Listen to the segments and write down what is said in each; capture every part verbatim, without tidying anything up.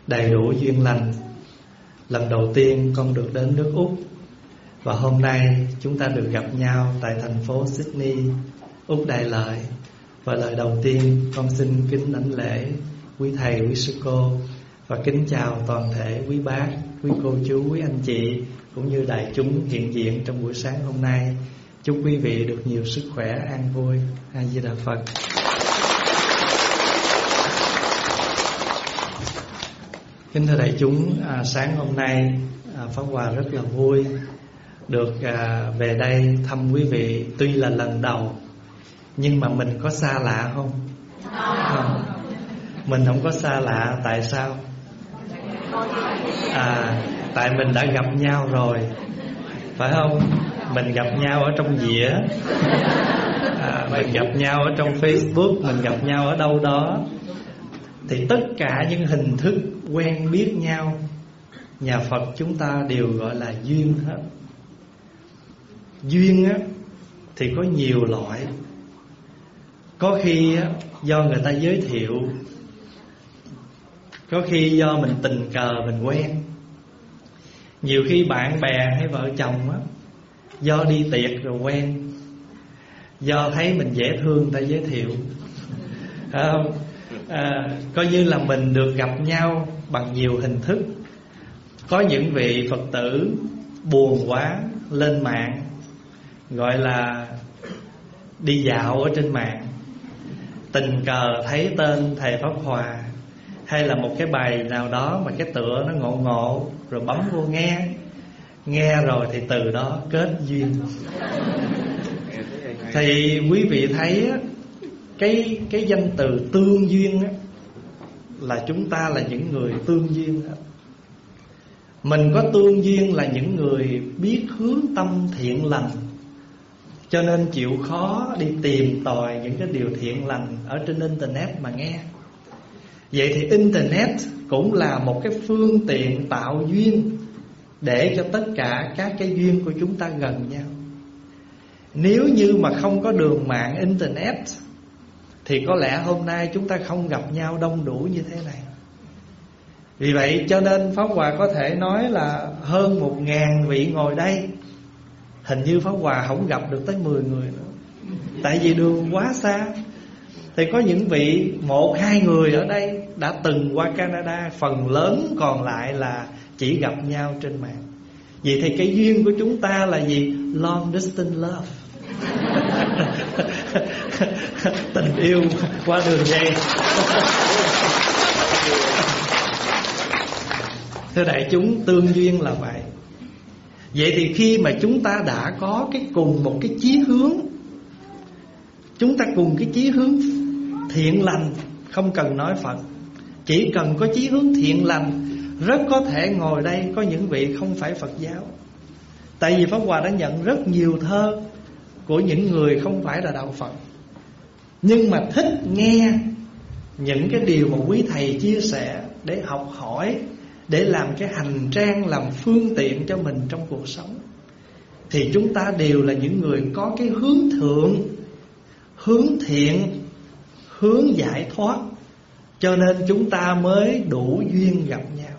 đầy đủ duyên lành. Lần đầu tiên con được đến nước Úc, và hôm nay chúng ta được gặp nhau tại thành phố Sydney, Úc Đại Lợi. Và lời đầu tiên con xin kính đảnh lễ quý thầy, quý sư cô, và kính chào toàn thể quý bác, quý cô chú, quý anh chị cũng như đại chúng hiện diện trong buổi sáng hôm nay. Chúc quý vị được nhiều sức khỏe, an vui. A Di Đà Phật. Kính thưa đại chúng, à, sáng hôm nay à, Pháp Hòa rất là vui được à, về đây thăm quý vị. Tuy là lần đầu, nhưng mà mình có xa lạ không? Không. Mình không có xa lạ. Tại sao? À, tại mình đã gặp nhau rồi, phải không? Mình gặp nhau ở trong dĩa, à, mình gặp nhau ở trong Facebook, mình gặp nhau ở đâu đó. Thì tất cả những hình thức quen biết nhau, nhà Phật chúng ta đều gọi là duyên hết. Duyên á, thì có nhiều loại. Có khi á, do người ta giới thiệu, có khi do mình tình cờ mình quen. Nhiều khi bạn bè hay vợ chồng á, do đi tiệc rồi quen, do thấy mình dễ thương người ta giới thiệu, phải không? À, coi như là mình được gặp nhau bằng nhiều hình thức. Có những vị Phật tử buồn quá lên mạng, gọi là đi dạo ở trên mạng, tình cờ thấy tên thầy Pháp Hòa hay là một cái bài nào đó mà cái tựa nó ngộ ngộ, rồi bấm vô nghe. Nghe rồi thì từ đó kết duyên. Thì quý vị thấy á, Cái, cái danh từ tương duyên á, là chúng ta là những người tương duyên đó. Mình có tương duyên là những người biết hướng tâm thiện lành, cho nên chịu khó đi tìm tòi những cái điều thiện lành ở trên Internet mà nghe. Vậy thì Internet cũng là một cái phương tiện tạo duyên, để cho tất cả các cái duyên của chúng ta gần nhau. Nếu như mà không có đường mạng Internet thì có lẽ hôm nay chúng ta không gặp nhau đông đủ như thế này. Vì vậy cho nên Pháp Hòa có thể nói là hơn một ngàn vị ngồi đây, hình như Pháp Hòa không gặp được tới mười người nữa, tại vì đường quá xa. Thì có những vị một hai người ở đây đã từng qua Canada, phần lớn còn lại là chỉ gặp nhau trên mạng. Vậy thì cái duyên của chúng ta là gì? Long distance love. Tình yêu qua đường dây. Thưa đại chúng, tương duyên là vậy. Vậy thì khi mà chúng ta đã có cái cùng một cái chí hướng, chúng ta cùng cái chí hướng thiện lành, không cần nói Phật, chỉ cần có chí hướng thiện lành, rất có thể ngồi đây có những vị không phải Phật giáo. Tại vì Pháp Hòa đã nhận rất nhiều thơ của những người không phải là đạo Phật, nhưng mà thích nghe những cái điều mà quý thầy chia sẻ để học hỏi, để làm cái hành trang, làm phương tiện cho mình trong cuộc sống. Thì chúng ta đều là những người có cái hướng thượng, hướng thiện, hướng giải thoát, cho nên chúng ta mới đủ duyên gặp nhau.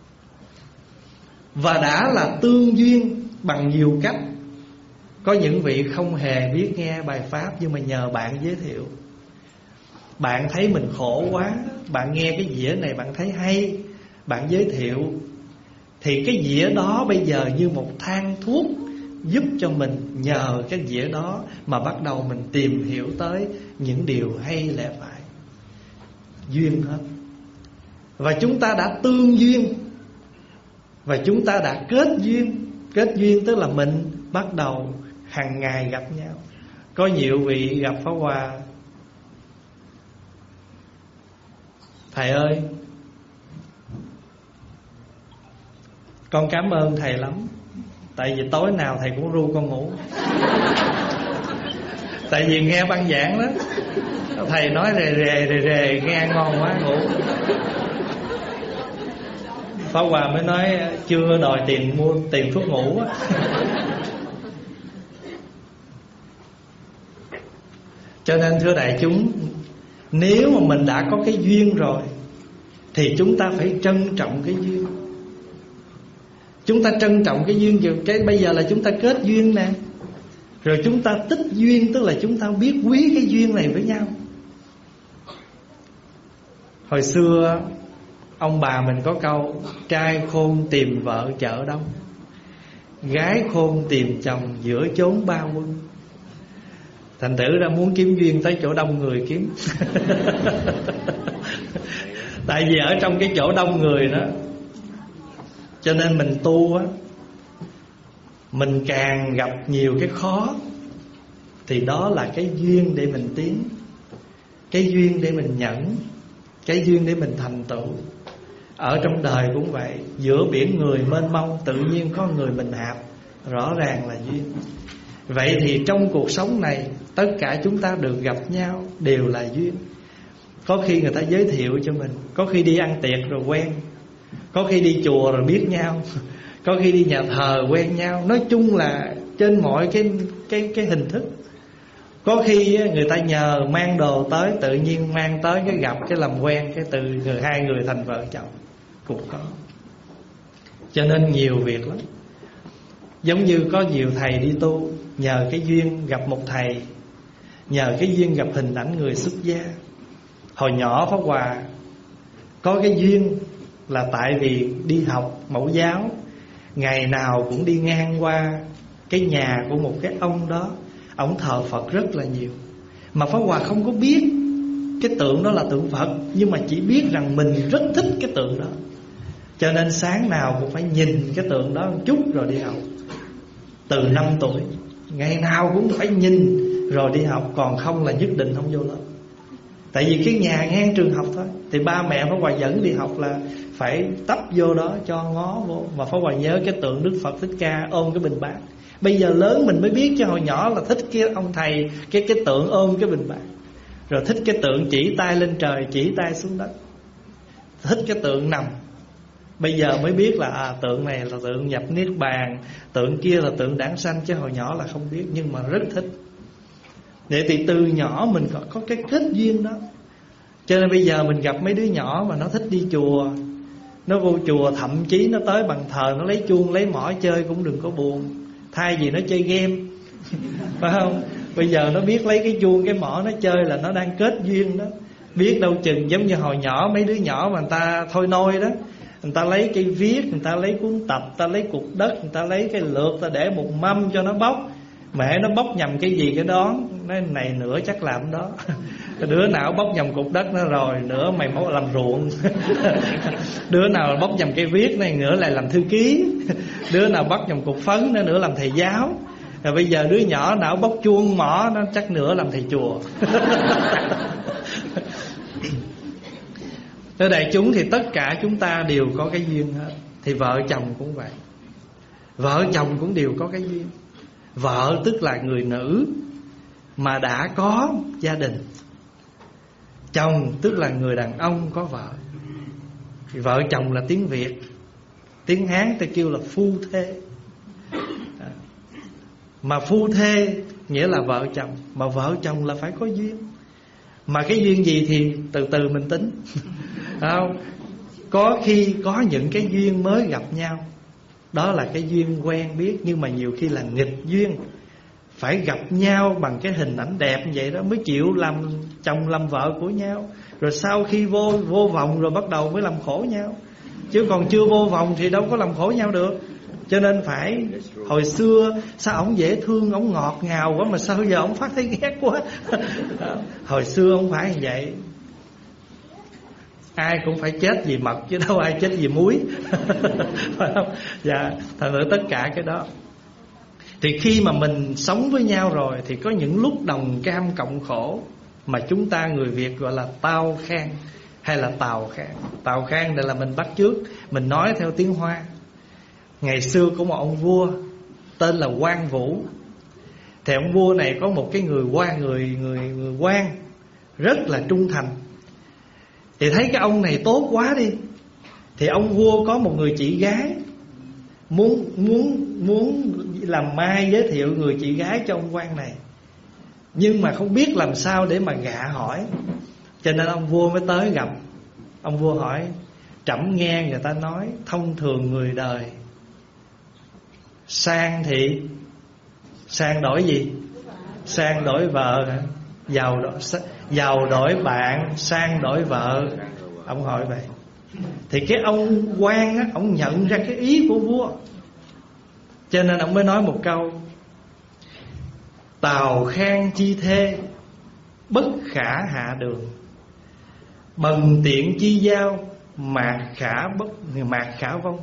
Và đã là tương duyên bằng nhiều cách. Có những vị không hề biết nghe bài Pháp, nhưng mà nhờ bạn giới thiệu. Bạn thấy mình khổ quá, bạn nghe cái dĩa này bạn thấy hay, bạn giới thiệu. Thì cái dĩa đó bây giờ như một thang thuốc, giúp cho mình nhờ cái dĩa đó mà bắt đầu mình tìm hiểu tới những điều hay lẽ phải. Duyên hết. Và chúng ta đã tương duyên, và chúng ta đã kết duyên. Kết duyên tức là mình bắt đầu hàng ngày gặp nhau. Có nhiều vị gặp Pháp Hòa: thầy ơi, con cảm ơn thầy lắm, tại vì tối nào thầy cũng ru con ngủ. Tại vì nghe băng giảng đó, thầy nói rề rề rề rề, nghe ngon quá ngủ. Pháp Hòa mới nói chưa đòi tiền mua tiền thuốc ngủ á. Cho nên thưa đại chúng, nếu mà mình đã có cái duyên rồi thì chúng ta phải trân trọng cái duyên. Chúng ta trân trọng cái duyên. Cái bây giờ là chúng ta kết duyên nè, rồi chúng ta tích duyên, tức là chúng ta biết quý cái duyên này với nhau. Hồi xưa ông bà mình có câu: trai khôn tìm vợ chợ đông, gái khôn tìm chồng giữa chốn ba quân. Thành thử ra muốn kiếm duyên tới chỗ đông người kiếm. Tại vì ở trong cái chỗ đông người đó, cho nên mình tu á, mình càng gặp nhiều cái khó, thì đó là cái duyên để mình tiến, cái duyên để mình nhẫn, cái duyên để mình thành tựu. Ở trong đời cũng vậy, giữa biển người mênh mông, tự nhiên có người mình hạp, rõ ràng là duyên. Vậy thì trong cuộc sống này, tất cả chúng ta được gặp nhau đều là duyên. Có khi người ta giới thiệu cho mình, có khi đi ăn tiệc rồi quen, có khi đi chùa rồi biết nhau, có khi đi nhà thờ quen nhau. Nói chung là trên mọi cái cái cái hình thức. Có khi người ta nhờ mang đồ tới, tự nhiên mang tới cái gặp, cái làm quen, cái từ người hai người thành vợ chồng cũng có. Cho nên nhiều việc lắm. Giống như có nhiều thầy đi tu, nhờ cái duyên gặp một thầy, nhờ cái duyên gặp hình ảnh người xuất gia. Hồi nhỏ Pháp Hòa có cái duyên là tại vì đi học mẫu giáo, ngày nào cũng đi ngang qua cái nhà của một cái ông đó, ông thờ Phật rất là nhiều. Mà Pháp Hòa không có biết cái tượng đó là tượng Phật, nhưng mà chỉ biết rằng mình rất thích cái tượng đó. Cho nên sáng nào cũng phải nhìn cái tượng đó một chút rồi đi học. Từ năm tuổi, ngày nào cũng phải nhìn rồi đi học, còn không là nhất định không vô lớp. Tại vì cái nhà ngang trường học thôi, thì ba mẹ Pháp Hòa dẫn đi học là phải tấp vô đó cho ngó vô. Mà Pháp Hòa nhớ cái tượng Đức Phật Thích Ca ôm cái bình bát. Bây giờ lớn mình mới biết, chứ hồi nhỏ là thích cái ông thầy, Cái cái tượng ôm cái bình bát. Rồi thích cái tượng chỉ tay lên trời, chỉ tay xuống đất. Thích cái tượng nằm. Bây giờ mới biết là à, tượng này là tượng nhập Niết Bàn, tượng kia là tượng đản sanh, chứ hồi nhỏ là không biết, nhưng mà rất thích. Để thì từ nhỏ mình có, có cái kết duyên đó. Cho nên bây giờ mình gặp mấy đứa nhỏ mà nó thích đi chùa, nó vô chùa, thậm chí nó tới bàn thờ, nó lấy chuông lấy mõ chơi cũng đừng có buồn. Thay vì nó chơi game, phải không? Bây giờ nó biết lấy cái chuông cái mõ nó chơi là nó đang kết duyên đó. Biết đâu chừng giống như hồi nhỏ mấy đứa nhỏ mà người ta thôi nôi đó, người ta lấy cây viết, người ta lấy cuốn tập, người ta lấy cục đất, người ta lấy cái lược, người ta để một mâm cho nó bóc. Mẹ nó bóc nhầm cái gì cái đó, nói này nữa chắc làm đó. Đứa nào bóc nhầm cục đất nó rồi, nữa mày muốn làm ruộng. Đứa nào bóc nhầm cây viết này, nữa lại làm thư ký. Đứa nào bóc nhầm cục phấn, nó nữa làm thầy giáo. Rồi bây giờ đứa nhỏ nào bóc chuông mỏ, nó chắc nữa làm thầy chùa. Ở đại chúng thì tất cả chúng ta đều có cái duyên hết. Thì vợ chồng cũng vậy, vợ chồng cũng đều có cái duyên. Vợ tức là người nữ mà đã có gia đình, chồng tức là người đàn ông có vợ. Thì vợ chồng là tiếng Việt, tiếng Hán ta kêu là phu thê. Mà phu thê nghĩa là vợ chồng, mà vợ chồng là phải có duyên. Mà cái duyên gì thì từ từ mình tính. Không? Có khi có những cái duyên mới gặp nhau, đó là cái duyên quen biết, nhưng mà nhiều khi là nghịch duyên. Phải gặp nhau bằng cái hình ảnh đẹp như vậy đó mới chịu làm chồng làm vợ của nhau. Rồi sau khi vô vô vòng rồi bắt đầu mới làm khổ nhau. Chứ còn chưa vô vòng thì đâu có làm khổ nhau được. Cho nên phải, hồi xưa sao ổng dễ thương, ổng ngọt ngào quá, mà sao giờ ổng phát thấy ghét quá. Hồi xưa không phải như vậy. Ai cũng phải chết vì mật chứ đâu ai chết vì muối. Phải không? Dạ, thật sự tất cả cái đó. Thì khi mà mình sống với nhau rồi thì có những lúc đồng cam cộng khổ, mà chúng ta người Việt gọi là tao khang hay là tào khang. Tào khang đây là mình bắt chước, mình nói theo tiếng Hoa. Ngày xưa có một ông vua tên là Quan Vũ. Thì ông vua này có một cái người quan người người người quan rất là trung thành. Thì thấy cái ông này tốt quá đi, thì ông vua có một người chị gái, muốn muốn muốn làm mai giới thiệu người chị gái cho ông quan này, nhưng mà không biết làm sao để mà gạ hỏi. Cho nên ông vua mới tới gặp. Ông vua hỏi: trẫm nghe người ta nói thông thường người đời sang thì sang đổi gì? Sang đổi vợ hả? Giàu đổi, giàu đổi bạn, sang đổi vợ. Ông hỏi vậy. Thì cái ông quan á, ông nhận ra cái ý của vua, cho nên ông mới nói một câu: tào khang chi thê, bất khả hạ đường. Bần tiện chi giao, mạc khả bất mạc khả vong.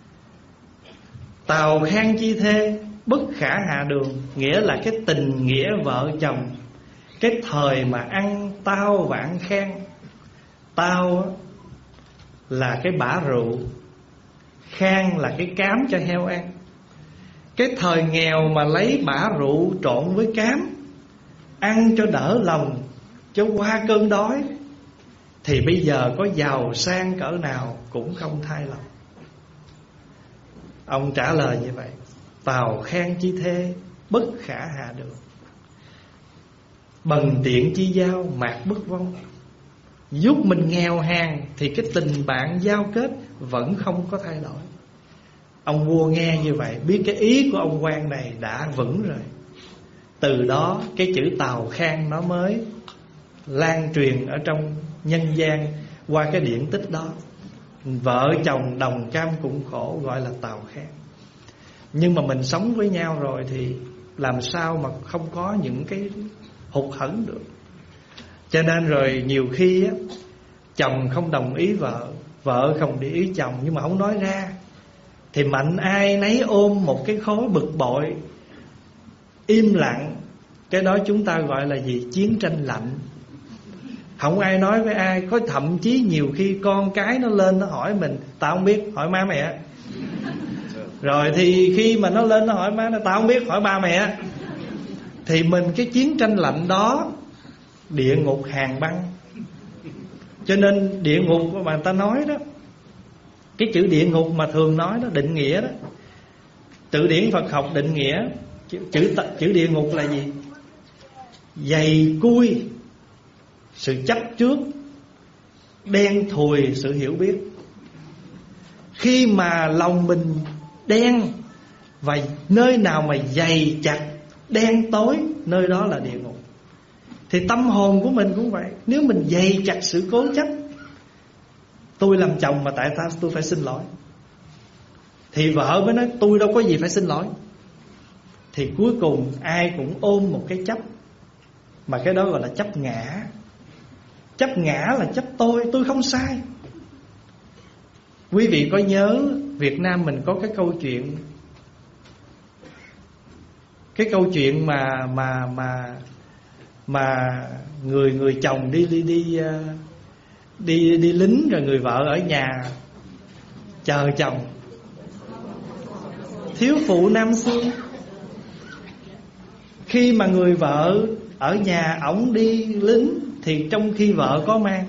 Tào khang chi thê, bất khả hạ đường, nghĩa là cái tình nghĩa vợ chồng, cái thời mà ăn tao vãn khang. Tao là cái bã rượu, khang là cái cám cho heo ăn. Cái thời nghèo mà lấy bã rượu trộn với cám, ăn cho đỡ lòng, cho qua cơn đói, thì bây giờ có giàu sang cỡ nào cũng không thay lòng. Ông trả lời như vậy: tào khang chi thê, bất khả hạ đường. Bần tiện chi giao, mạc bất vong. Giúp mình nghèo hèn thì cái tình bạn giao kết vẫn không có thay đổi. Ông vua nghe như vậy, biết cái ý của ông quan này đã vững rồi. Từ đó cái chữ tào khang nó mới lan truyền ở trong nhân gian qua cái điển tích đó. Vợ chồng đồng cam cùng khổ gọi là tào khang. Nhưng mà mình sống với nhau rồi thì làm sao mà không có những cái hụt hẫng được. Cho nên rồi nhiều khi á, chồng không đồng ý vợ, vợ không để ý chồng, nhưng mà không nói ra, thì mạnh ai nấy ôm một cái khối bực bội, im lặng. Cái đó chúng ta gọi là gì? Chiến tranh lạnh. Không ai nói với ai. Có thậm chí nhiều khi con cái nó lên nó hỏi mình: tao không biết, hỏi má mẹ. Rồi thì khi mà nó lên nó hỏi má nó: tao không biết, hỏi ba mẹ. Thì mình cái chiến tranh lạnh đó, địa ngục hàn băng. Cho nên địa ngục mà người ta nói đó, cái chữ địa ngục mà thường nói đó, định nghĩa đó, từ điển Phật học định nghĩa chữ, chữ, chữ địa ngục là gì? Dày cui sự chấp trước, đen thùi sự hiểu biết. Khi mà lòng mình đen, và nơi nào mà dày chặt đen tối, nơi đó là địa ngục. Thì tâm hồn của mình cũng vậy. Nếu mình dày chặt sự cố chấp, tôi làm chồng mà tại sao tôi phải xin lỗi, thì vợ mới nói tôi đâu có gì phải xin lỗi. Thì cuối cùng ai cũng ôm một cái chấp, mà cái đó gọi là chấp ngã. Chấp ngã là chấp tôi, tôi không sai. Quý vị có nhớ Việt Nam mình có cái câu chuyện, cái câu chuyện mà mà mà mà người người chồng đi đi đi đi đi lính, rồi người vợ ở nhà chờ chồng. Thiếu phụ Nam Xương. Khi mà người vợ ở nhà ổng đi lính, thì trong khi vợ có mang.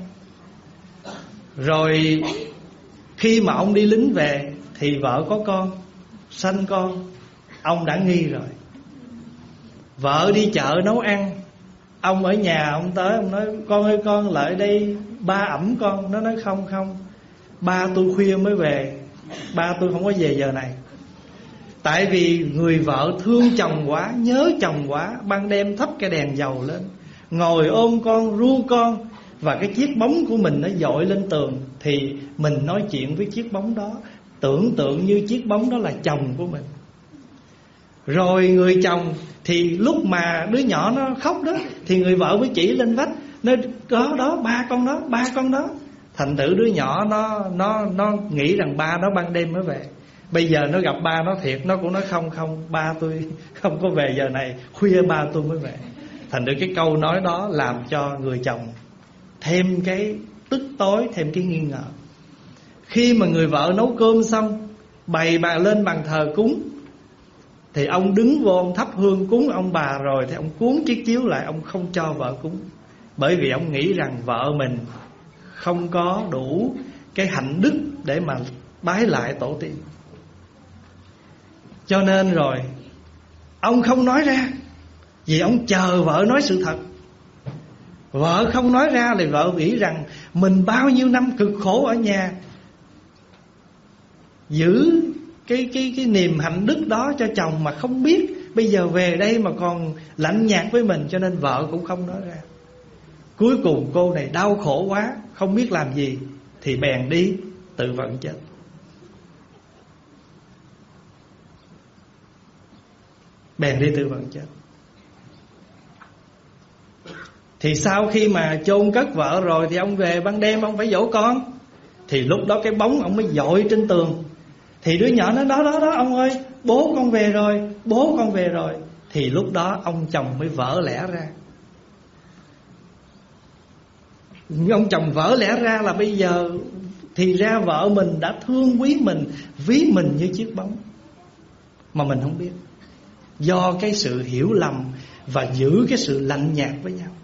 Rồi khi mà ông đi lính về thì vợ có con, sanh con, ông đã nghi rồi. Vợ đi chợ nấu ăn, ông ở nhà, ông tới ông nói: con ơi con lại đây, ba ẵm con. Nó nói: không không, ba tôi khuya mới về, ba tôi không có về giờ này. Tại vì người vợ thương chồng quá, nhớ chồng quá, ban đêm thắp cái đèn dầu lên, ngồi ôm con, ru con, và cái chiếc bóng của mình nó dội lên tường. Thì mình nói chuyện với chiếc bóng đó, tưởng tượng như chiếc bóng đó là chồng của mình. Rồi người chồng thì lúc mà đứa nhỏ nó khóc đó, thì người vợ mới chỉ lên vách, nói: đó đó, ba con đó, ba con đó. Thành thử đứa nhỏ nó nó nó nghĩ rằng ba nó ban đêm mới về. Bây giờ nó gặp ba nó thiệt, nó cũng nói: không không, ba tôi không có về giờ này, khuya ba tôi mới về. Thành thử cái câu nói đó làm cho người chồng thêm cái tức tối, thêm cái nghi ngờ. Khi mà người vợ nấu cơm xong, bày bàn lên bàn thờ cúng, thì ông đứng vô, ông thắp hương cúng ông bà rồi, thì ông cuốn chiếc chiếu lại, ông không cho vợ cúng. Bởi vì ông nghĩ rằng vợ mình không có đủ cái hạnh đức để mà bái lại tổ tiên. Cho nên rồi ông không nói ra, vì ông chờ vợ nói sự thật. Vợ không nói ra thì vợ nghĩ rằng mình bao nhiêu năm cực khổ ở nhà, giữ cái cái cái niềm hạnh đức đó cho chồng mà không biết, bây giờ về đây mà còn lạnh nhạt với mình, cho nên vợ cũng không nói ra. Cuối cùng cô này đau khổ quá, không biết làm gì, thì bèn đi tự vận chết. Bèn đi tự vận chết. Thì sau khi mà chôn cất vợ rồi thì ông về ban đêm ông phải dỗ con. Thì lúc đó cái bóng ông mới dội trên tường. Thì đứa nhỏ nó đó đó đó ông ơi, bố con về rồi, bố con về rồi. Thì lúc đó ông chồng mới vỡ lẽ ra. Ông chồng vỡ lẽ ra là bây giờ thì ra vợ mình đã thương quý mình, ví mình như chiếc bóng mà mình không biết. Do cái sự hiểu lầm và giữ cái sự lạnh nhạt với nhau.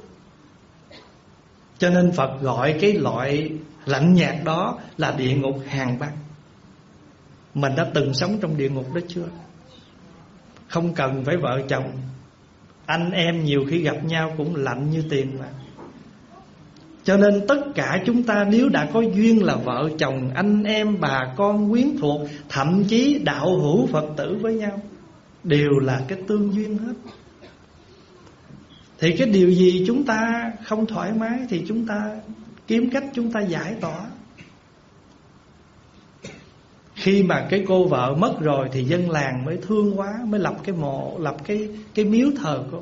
Cho nên Phật gọi cái loại lạnh nhạt đó là địa ngục hàng băng. Mình đã từng sống trong địa ngục đó chưa? Không cần phải vợ chồng, anh em nhiều khi gặp nhau cũng lạnh như tiền mà. Cho nên tất cả chúng ta nếu đã có duyên là vợ chồng, anh em, bà con, quyến thuộc, thậm chí đạo hữu Phật tử với nhau, đều là cái tương duyên hết. Thì cái điều gì chúng ta không thoải mái thì chúng ta kiếm cách chúng ta giải tỏa. Khi mà cái cô vợ mất rồi thì dân làng mới thương quá, mới lập cái mộ, lập cái, cái miếu thờ cô.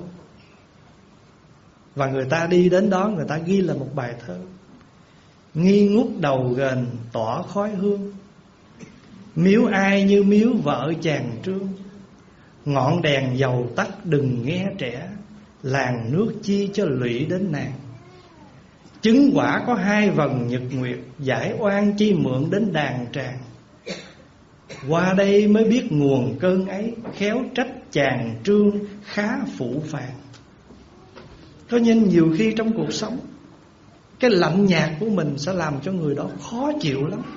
Và người ta đi đến đó, người ta ghi là một bài thơ: nghi ngút đầu ghềnh tỏa khói hương, miếu ai như miếu vợ chàng Trương. Ngọn đèn dầu tắt đừng nghe trẻ, làng nước chi cho lụy đến nàng. Chứng quả có hai vầng nhật nguyệt, giải oan chi mượn đến đàn tràng. Qua đây mới biết nguồn cơn ấy, khéo trách chàng Trương khá phụ phàng. Có nên nhiều khi trong cuộc sống, cái lạnh nhạt của mình sẽ làm cho người đó khó chịu lắm.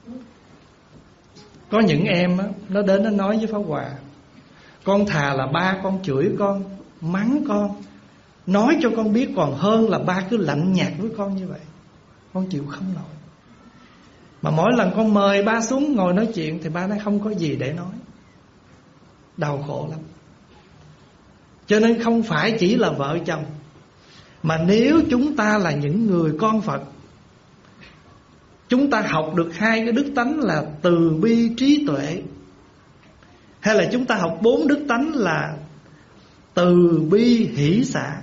Có những em á, nó đến nó nói với Pháp Hòa: con thà là ba con chửi con, mắng con, nói cho con biết, còn hơn là ba cứ lạnh nhạt với con như vậy. Con chịu không nổi. Mà mỗi lần con mời ba xuống ngồi nói chuyện thì ba nói không có gì để nói. Đau khổ lắm. Cho nên không phải chỉ là vợ chồng, mà nếu chúng ta là những người con Phật, chúng ta học được hai cái đức tánh là từ bi trí tuệ, hay là chúng ta học bốn đức tánh là từ bi hỷ xả.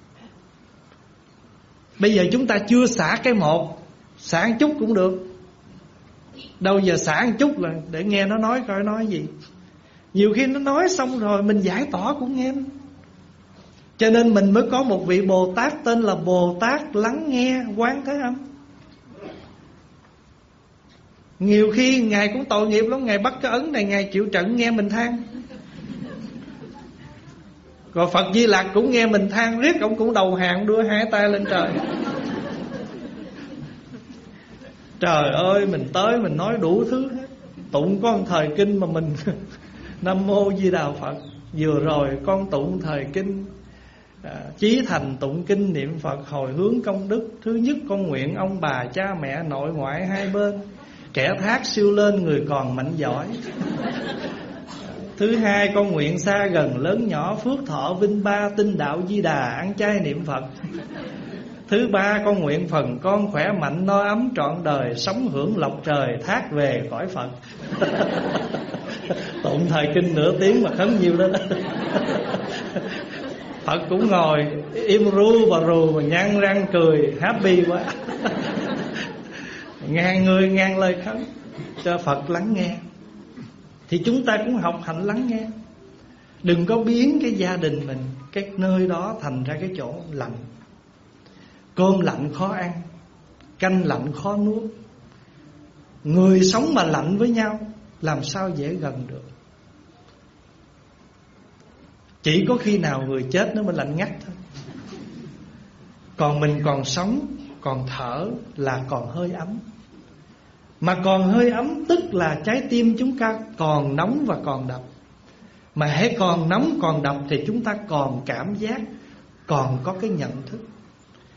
Bây giờ chúng ta chưa xả cái một, xả một chút cũng được. Đâu giờ xả một chút là để nghe nó nói coi nói gì. Nhiều khi nó nói xong rồi mình giải tỏa cũng nghe. Cho nên mình mới có một vị Bồ Tát tên là Bồ Tát lắng nghe Quán Thế Âm. Nhiều khi Ngài cũng tội nghiệp lắm, Ngài bắt cái ấn này Ngài chịu trận nghe mình than. Rồi Phật Di Lặc cũng nghe mình than riết, ông cũng đầu hàng đưa hai tay lên trời. Trời ơi, mình tới mình nói đủ thứ hết. Tụng có một thời kinh mà mình Nam Mô Di Đà Phật. Vừa rồi con tụng thời kinh à, chí thành tụng kinh niệm Phật hồi hướng công đức. Thứ nhất, con nguyện ông bà cha mẹ nội ngoại hai bên kẻ thác siêu lên người còn mạnh giỏi. Thứ hai, con nguyện xa gần lớn nhỏ phước thọ vinh ba tinh đạo Di Đà ăn chay niệm Phật. Thứ ba, con nguyện phần con khỏe mạnh no ấm trọn đời sống hưởng lộc trời thác về cõi Phật. Tụng thời kinh nửa tiếng mà khấn nhiều đó. Phật cũng ngồi im ru và rù mà nhăn răng cười happy quá. Ngàn người ngàn lời khấn cho Phật lắng nghe. Thì chúng ta cũng học hành lắng nghe. Đừng có biến cái gia đình mình, cái nơi đó thành ra cái chỗ lạnh. Cơm lạnh khó ăn, canh lạnh khó nuốt. Người sống mà lạnh với nhau làm sao dễ gần được. Chỉ có khi nào người chết nó mới lạnh ngắt thôi. Còn mình còn sống, còn thở là còn hơi ấm. Mà còn hơi ấm tức là trái tim chúng ta còn nóng và còn đập. Mà hễ còn nóng còn đập thì chúng ta còn cảm giác, còn có cái nhận thức.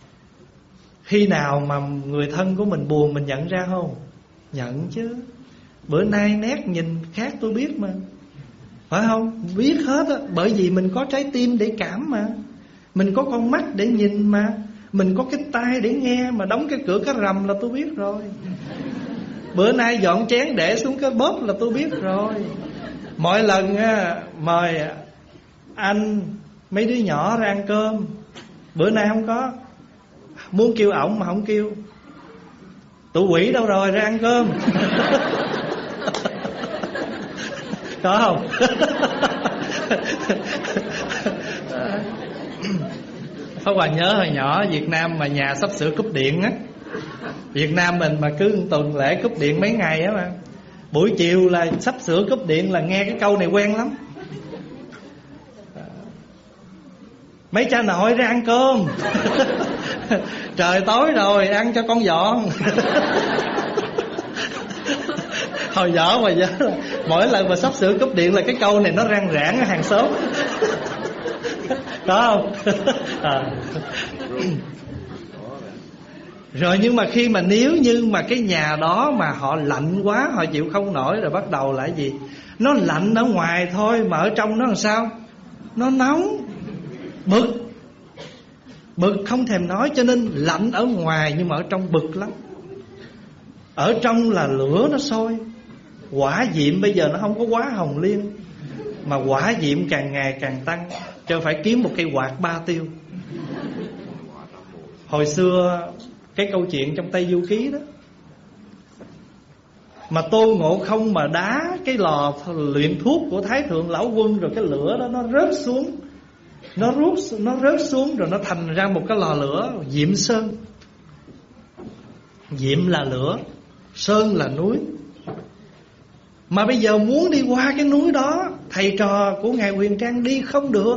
Khi nào mà người thân của mình buồn mình nhận ra không? Nhận chứ. Bữa nay nét nhìn khác tôi biết mà, phải không? Biết hết á. Bởi vì mình có trái tim để cảm mà, mình có con mắt để nhìn mà, mình có cái tai để nghe mà. Đóng cái cửa cái rầm là tôi biết rồi. Bữa nay dọn chén để xuống cái bóp là tôi biết rồi. Mỗi lần á, mời anh mấy đứa nhỏ ra ăn cơm, bữa nay không có. Muốn kêu ổng mà không kêu. Tụi quỷ đâu rồi, ra ăn cơm. Có không? Pháp Hòa nhớ hồi nhỏ Việt Nam mà nhà sắp sửa cúp điện á, Việt Nam mình mà cứ tuần lễ cúp điện mấy ngày á mà, buổi chiều là sắp sửa cúp điện là nghe cái câu này quen lắm. Mấy cha nội ra ăn cơm. Trời tối rồi, ăn cho con dọn. Hồi nhỏ mà nhớ là mỗi lần mà sắp sửa cúp điện là cái câu này nó răng rãng ở hàng xóm. Có không? À. Rồi nhưng mà khi mà nếu như mà cái nhà đó mà họ lạnh quá, họ chịu không nổi, rồi bắt đầu là cái gì? Nó lạnh ở ngoài thôi mà ở trong nó làm sao? Nó nóng, bực. Bực không thèm nói. Cho nên lạnh ở ngoài nhưng mà ở trong bực lắm. Ở trong là lửa nó sôi. Hỏa diệm bây giờ nó không có quá hồng liên, mà hỏa diệm càng ngày càng tăng. Cho phải kiếm một cây quạt ba tiêu. Hồi xưa cái câu chuyện trong Tây Du Ký đó, mà Tôn Ngộ Không mà đá cái lò luyện thuốc của Thái Thượng Lão Quân, rồi cái lửa đó nó rớt xuống, Nó rút nó rớt xuống rồi nó thành ra một cái lò lửa Diệm Sơn. Diệm là lửa, Sơn là núi. Mà bây giờ muốn đi qua cái núi đó, thầy trò của Ngài Huyền Trang đi không được.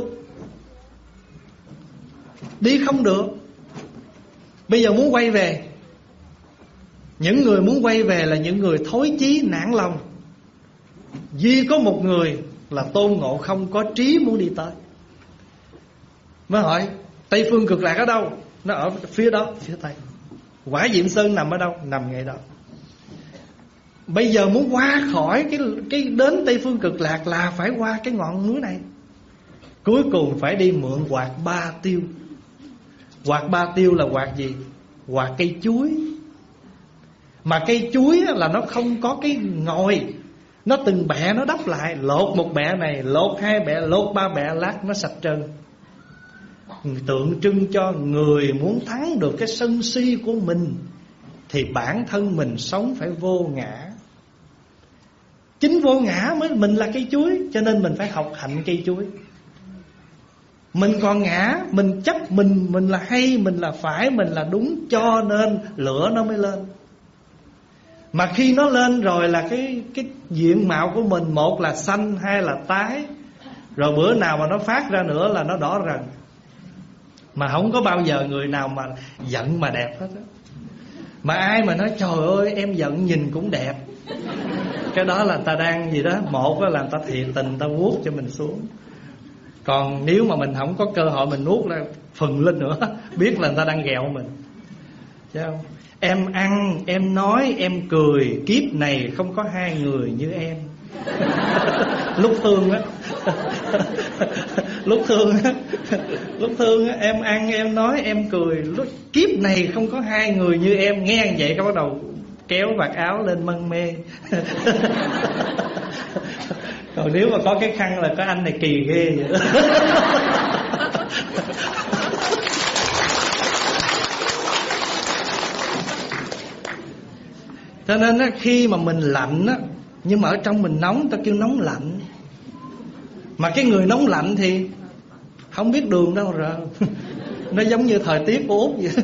Đi không được. Bây giờ muốn quay về, những người muốn quay về là những người thối chí nản lòng. Duy có một người là Tôn Ngộ Không có trí muốn đi tới. Mới hỏi Tây Phương Cực Lạc ở đâu? Nó ở phía đó, phía Tây. Quả Diệm Sơn nằm ở đâu? Nằm ngay đó. Bây giờ muốn qua khỏi cái, cái đến Tây Phương Cực Lạc là phải qua cái ngọn núi này. Cuối cùng phải đi mượn quạt ba tiêu. Quạt ba tiêu là quạt gì? Quạt cây chuối. Mà cây chuối là nó không có cái ngòi, nó từng bẹ nó đắp lại. Lột một bẹ này, lột hai bẹ, lột ba bẹ, lát nó sạch trơn. Tượng trưng cho người muốn thắng được cái sân si của mình thì bản thân mình sống phải vô ngã. Chính vô ngã mới mình là cây chuối. Cho nên mình phải học hạnh cây chuối. Mình còn ngã, mình chấp mình, mình là hay, mình là phải, mình là đúng, cho nên lửa nó mới lên. Mà khi nó lên rồi là cái, cái diện mạo của mình, một là xanh, hai là tái. Rồi bữa nào mà nó phát ra nữa là nó đỏ rần. Mà không có bao giờ người nào mà giận mà đẹp hết á. Mà ai mà nói trời ơi em giận nhìn cũng đẹp, cái đó là ta đang gì đó. Một là ta thiệt tình ta vuốt cho mình xuống. Còn nếu mà mình không có cơ hội mình nuốt ra phừng lên nữa, biết là người ta đang ghẹo mình. Thấy không? Em ăn, em nói, em cười, kiếp này không có hai người như em. Lúc thương á, lúc thương á, lúc thương á, em ăn, em nói, em cười, lúc kiếp này không có hai người như em. Nghe vậy cái bắt đầu kéo vạt áo lên mân mê. Còn nếu mà có cái khăn là có anh này kỳ ghê vậy đó. Cho nên á, khi mà mình lạnh á, nhưng mà ở trong mình nóng, ta kêu nóng lạnh. Mà cái người nóng lạnh thì không biết đường đâu rồi. Nó giống như thời tiết của Úc vậy.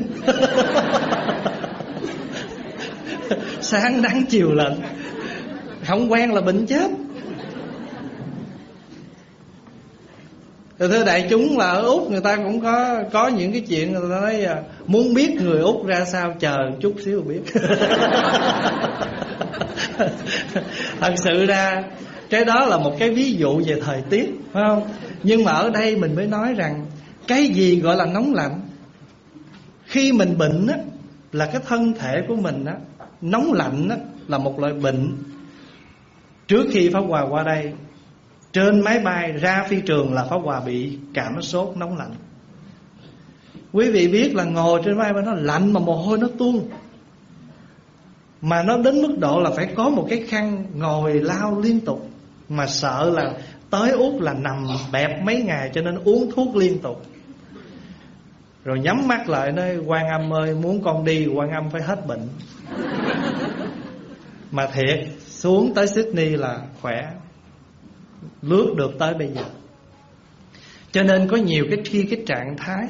Sáng nắng chiều lạnh, không quen là bệnh chết. Thưa đại chúng, là ở Úc người ta cũng có có những cái chuyện người ta nói à, muốn biết người Úc ra sao chờ chút xíu biết. Thật sự ra cái đó là một cái ví dụ về thời tiết, phải không? Nhưng mà ở đây mình mới nói rằng cái gì gọi là nóng lạnh. Khi mình bệnh á, là cái thân thể của mình á, nóng lạnh á, là một loại bệnh. Trước khi Pháp Hòa qua đây, trên máy bay ra phi trường là Pháp Hòa bị cảm sốt nóng lạnh. Quý vị biết là ngồi trên máy bay nó lạnh mà mồ hôi nó tuôn, mà nó đến mức độ là phải có một cái khăn ngồi lau liên tục. Mà sợ là tới Úc là nằm bẹp mấy ngày, cho nên uống thuốc liên tục. Rồi nhắm mắt lại nói Quan Âm ơi, muốn con đi Quan Âm phải hết bệnh. Mà thiệt, xuống tới Sydney là khỏe, lướt được tới bây giờ. Cho nên có nhiều cái khi cái trạng thái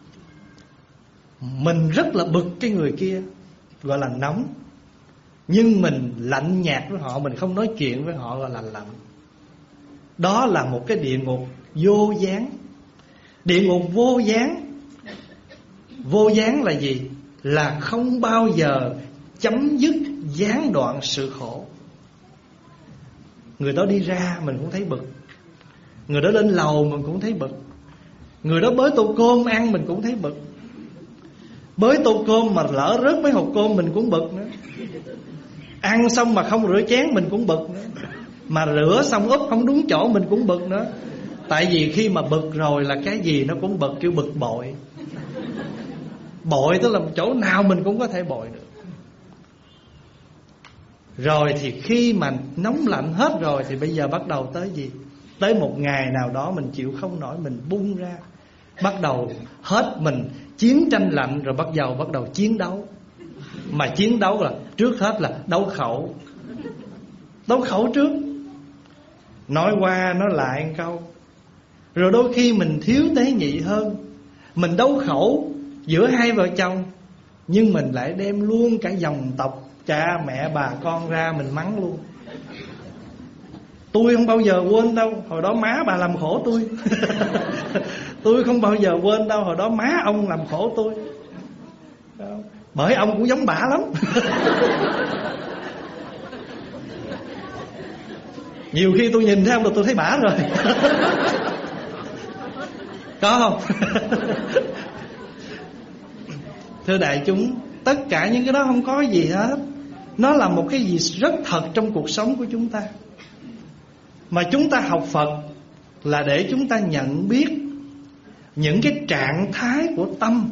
mình rất là bực cái người kia, gọi là nóng, nhưng mình lạnh nhạt với họ, mình không nói chuyện với họ, gọi là lạnh. Đó là một cái địa ngục vô gián. Địa ngục vô gián. Vô gián là gì? Là không bao giờ chấm dứt, gián đoạn sự khổ. Người đó đi ra mình cũng thấy bực, người đó lên lầu mình cũng thấy bực, người đó bới tô cơm ăn mình cũng thấy bực. Bới tô cơm mà lỡ rớt mấy hộp cơm mình cũng bực nữa. Ăn xong mà không rửa chén mình cũng bực nữa. Mà rửa xong úp không đúng chỗ mình cũng bực nữa. Tại vì khi mà bực rồi là cái gì nó cũng bực, kiểu bực bội. Bội tức là chỗ nào mình cũng có thể bội được. Rồi thì khi mà nóng lạnh hết rồi thì bây giờ bắt đầu tới gì? Tới một ngày nào đó mình chịu không nổi, mình bung ra, bắt đầu hết mình chiến tranh lạnh, rồi bắt đầu bắt đầu chiến đấu. Mà chiến đấu là trước hết là đấu khẩu. Đấu khẩu trước, nói qua nói lại một câu. Rồi đôi khi mình thiếu tế nhị hơn, mình đấu khẩu giữa hai vợ chồng, nhưng mình lại đem luôn cả dòng tộc, cha mẹ bà con ra mình mắng luôn. Tôi không bao giờ quên đâu, hồi đó má bà làm khổ tôi. Tôi không bao giờ quên đâu, hồi đó má ông làm khổ tôi. Bởi ông cũng giống bả lắm. Nhiều khi tôi nhìn thấy ông là tôi thấy bả rồi. Có không? Thưa đại chúng, tất cả những cái đó không có gì hết. Nó là một cái gì rất thật trong cuộc sống của chúng ta. Mà chúng ta học Phật là để chúng ta nhận biết những cái trạng thái của tâm,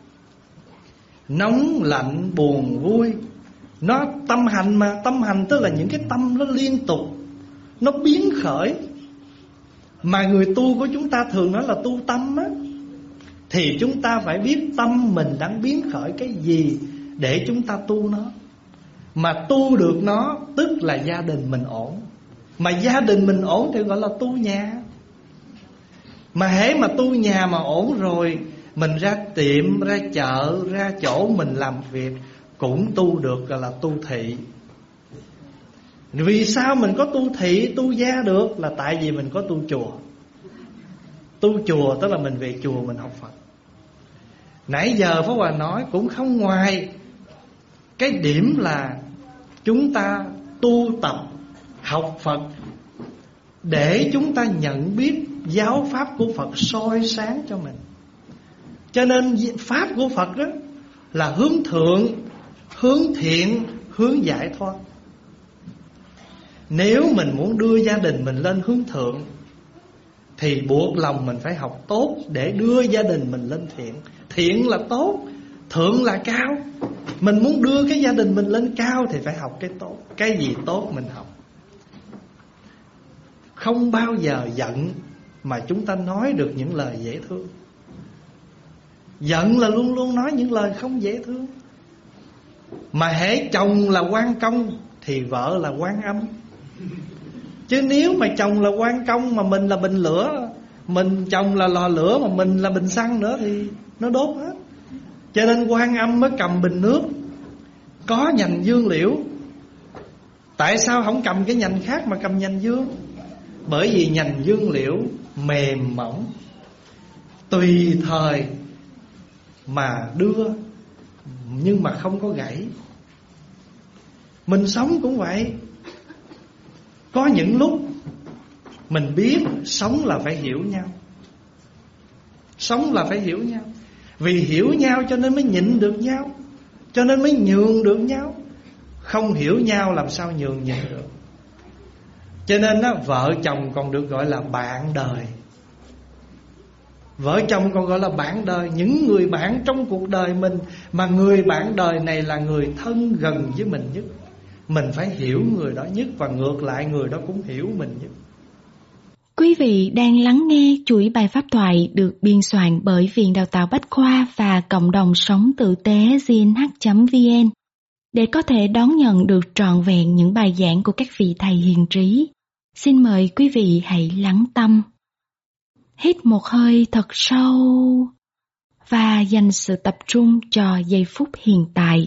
nóng, lạnh, buồn, vui. Nó tâm hành mà. Tâm hành tức là những cái tâm nó liên tục, nó biến khởi. Mà người tu của chúng ta thường nói là tu tâm á, thì chúng ta phải biết tâm mình đang biến khởi cái gì để chúng ta tu nó. Mà tu được nó tức là gia đình mình ổn. Mà gia đình mình ổn thì gọi là tu nhà. Mà hễ mà tu nhà mà ổn rồi, mình ra tiệm, ra chợ, ra chỗ mình làm việc cũng tu được, gọi là tu thị. Vì sao mình có tu thị, tu gia được? Là tại vì mình có tu chùa. Tu chùa tức là mình về chùa mình học Phật. Nãy giờ Pháp Hòa nói cũng không ngoài cái điểm là chúng ta tu tập học Phật để chúng ta nhận biết giáo pháp của Phật soi sáng cho mình. Cho nên pháp của Phật đó là hướng thượng, hướng thiện, hướng giải thoát. Nếu mình muốn đưa gia đình mình lên hướng thượng thì buộc lòng mình phải học tốt để đưa gia đình mình lên thiện. Thiện là tốt, thượng là cao. Mình muốn đưa cái gia đình mình lên cao thì phải học cái tốt. Cái gì tốt mình học. Không bao giờ giận mà chúng ta nói được những lời dễ thương. Giận là luôn luôn nói những lời không dễ thương. Mà hễ chồng là quan công thì vợ là quan âm. Chứ nếu mà chồng là quan công mà mình là bình lửa, mình chồng là lò lửa mà mình là bình xăng nữa thì nó đốt hết. Cho nên quan âm mới cầm bình nước có nhành dương liễu. Tại sao không cầm cái nhành khác mà cầm nhành dương? Bởi vì nhành dương liễu mềm mỏng, tùy thời mà đưa, nhưng mà không có gãy. Mình sống cũng vậy. Có những lúc mình biết sống là phải hiểu nhau. Sống là phải hiểu nhau. Vì hiểu nhau cho nên mới nhịn được nhau. cho nên mới nhường được nhau. Không hiểu nhau làm sao nhường nhịn được. Cho nên đó, vợ chồng còn được gọi là bạn đời. Vợ chồng còn gọi là bạn đời. Những người bạn trong cuộc đời mình, mà người bạn đời này là người thân gần với mình nhất. Mình phải hiểu người đó nhất, và ngược lại người đó cũng hiểu mình nhất. Quý vị đang lắng nghe chuỗi bài pháp thoại được biên soạn bởi Viện Đào tạo Bách Khoa và Cộng đồng Sống Tử tế giê en hát chấm vê en. Để có thể đón nhận được trọn vẹn những bài giảng của các vị thầy hiền trí, xin mời quý vị hãy lắng tâm. Hít một hơi thật sâu và dành sự tập trung cho giây phút hiện tại.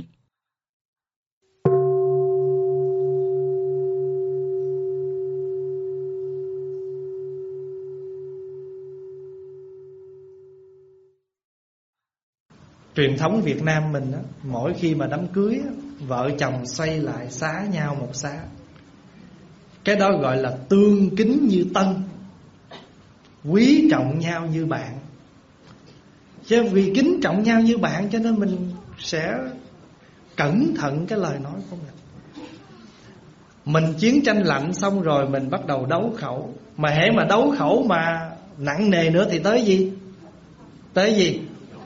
Truyền thống Việt Nam mình á, mỗi khi mà đám cưới á, vợ chồng xoay lại xá nhau một xá. Cái đó gọi là tương kính như tân, quý trọng nhau như bạn. Chứ vì kính trọng nhau như bạn cho nên mình sẽ cẩn thận cái lời nói của mình. Mình chiến tranh lạnh xong rồi mình bắt đầu đấu khẩu. Mà hễ mà đấu khẩu mà nặng nề nữa thì tới gì? Tới gì?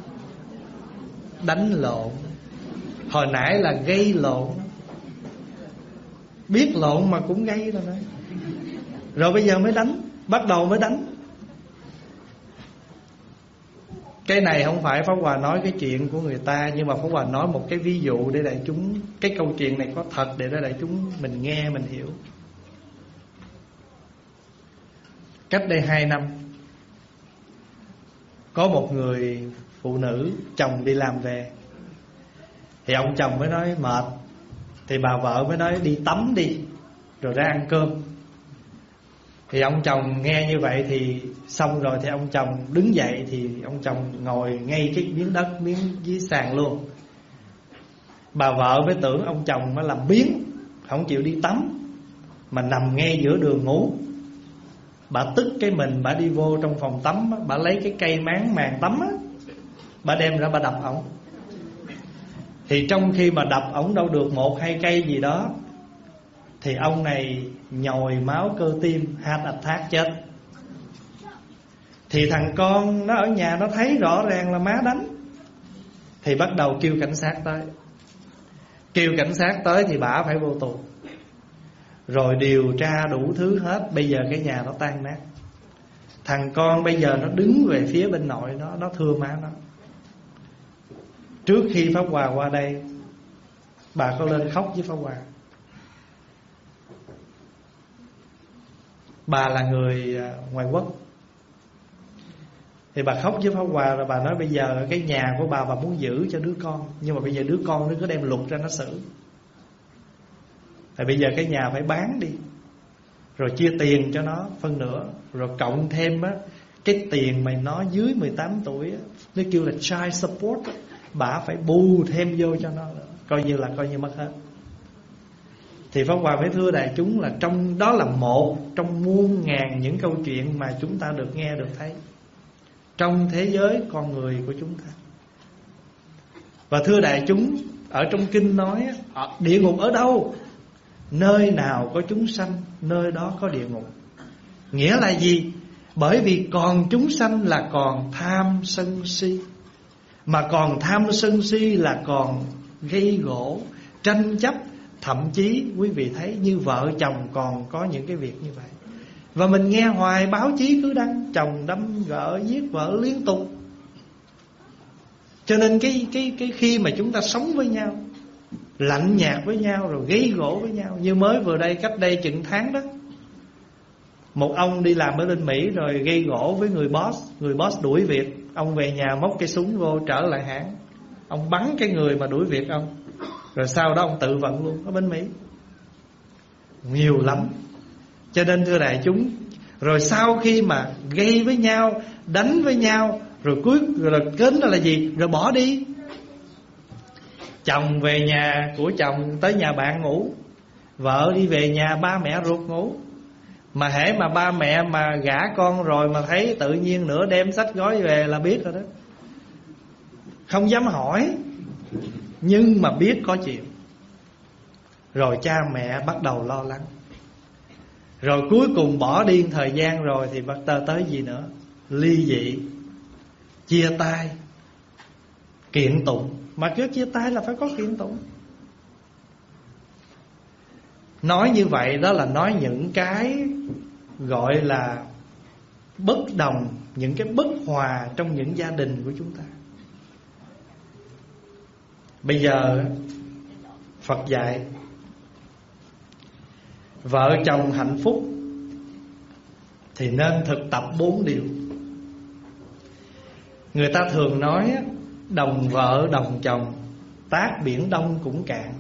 Đánh lộn. Hồi nãy là gây lộn. Biết lộn mà cũng gây rồi đấy. Rồi bây giờ mới đánh. Bắt đầu mới đánh. Cái này không phải Pháp Hòa nói cái chuyện của người ta, nhưng mà Pháp Hòa nói một cái ví dụ để đại chúng, cái câu chuyện này có thật để đại chúng mình nghe mình hiểu. Cách đây hai năm, có một người phụ nữ, chồng đi làm về, thì ông chồng mới nói mệt, thì bà vợ mới nói đi tắm đi rồi ra ăn cơm. Thì ông chồng nghe như vậy thì xong rồi, thì ông chồng đứng dậy, thì ông chồng ngồi ngay cái miếng đất, miếng dưới sàn luôn. Bà vợ mới tưởng ông chồng mới làm biếng, không chịu đi tắm, mà nằm ngay giữa đường ngủ. Bà tức cái mình, bà đi vô trong phòng tắm, bà lấy cái cây máng màn tắm á, bà đem ra bà đập ổng. Thì trong khi bà đập ổng đâu được một hai cây gì đó, thì ông này nhồi máu cơ tim, heart attack chết. Thì thằng con nó ở nhà nó thấy rõ ràng là má đánh, thì bắt đầu kêu cảnh sát tới. Kêu cảnh sát tới thì bả phải vô tù. Rồi điều tra đủ thứ hết. Bây giờ cái nhà nó tan nát. Thằng con bây giờ nó đứng về phía bên nội nó, nó thưa má nó. Trước khi Pháp Hòa qua đây, bà có lên khóc với Pháp Hòa. Bà là người ngoài quốc, thì bà khóc với Pháp Hòa rồi bà nói bây giờ cái nhà của bà bà muốn giữ cho đứa con, nhưng mà bây giờ đứa con nó cứ đem luật ra nó xử. Thì bây giờ cái nhà phải bán đi, rồi chia tiền cho nó phân nửa, rồi cộng thêm á, cái tiền mà nó dưới mười tám tuổi á, nó kêu là child support á, bà phải bù thêm vô cho nó nữa. Coi như là coi như mất hết. Thì Pháp Hòa phải thưa đại chúng là trong đó là một trong muôn ngàn những câu chuyện mà chúng ta được nghe được thấy trong thế giới con người của chúng ta. Và thưa đại chúng, ở trong kinh nói địa ngục ở đâu? Nơi nào có chúng sanh, nơi đó có địa ngục. Nghĩa là gì? Bởi vì còn chúng sanh là còn tham sân si. Mà còn tham sân si là còn gây gỗ, tranh chấp. Thậm chí quý vị thấy như vợ chồng còn có những cái việc như vậy. Và mình nghe hoài báo chí cứ đăng chồng đâm vợ, giết vợ liên tục. Cho nên cái, cái, cái khi mà chúng ta sống với nhau, lạnh nhạt với nhau, rồi gây gỗ với nhau. Như mới vừa đây, cách đây chừng tháng đó, một ông đi làm ở bên Mỹ rồi gây gỗ với người boss. Người boss đuổi việc. Ông về nhà móc cái súng vô trở lại hãng. Ông bắn cái người mà đuổi việc ông, rồi sau đó ông tự vận luôn ở bên Mỹ. Nhiều lắm. Cho nên thưa đại chúng, rồi sau khi mà gây với nhau, đánh với nhau, rồi cuối rồi kết đó là gì? Rồi bỏ đi. Chồng về nhà của chồng tới nhà bạn ngủ, vợ đi về nhà ba mẹ ruột ngủ. Mà hễ mà ba mẹ mà gả con rồi mà thấy tự nhiên nửa đêm xách gói về là biết rồi đó. Không dám hỏi. nhưng mà biết có chuyện. Rồi cha mẹ bắt đầu lo lắng. Rồi cuối cùng bỏ đi thời gian rồi thì bắt đầu tới gì nữa? Ly dị, chia tay, kiện tụng. Mà cứ chia tay là phải có kiện tụng. Nói như vậy đó là nói những cái gọi là bất đồng, những cái bất hòa trong những gia đình của chúng ta. Bây giờ Phật dạy vợ chồng hạnh phúc thì nên thực tập bốn điều. Người ta thường nói đồng vợ đồng chồng, tác biển đông cũng cạn.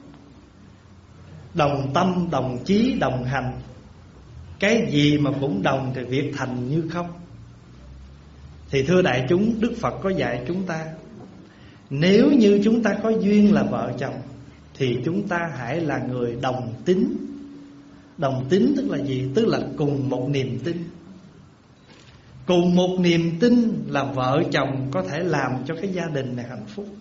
Đồng tâm đồng chí đồng hành, cái gì mà cũng đồng thì việc thành như không. Thì thưa đại chúng, Đức Phật có dạy chúng ta, nếu như chúng ta có duyên là vợ chồng thì chúng ta hãy là người đồng tính. Đồng tính tức là gì? Tức là cùng một niềm tin. Cùng một niềm tin là vợ chồng có thể làm cho cái gia đình này hạnh phúc.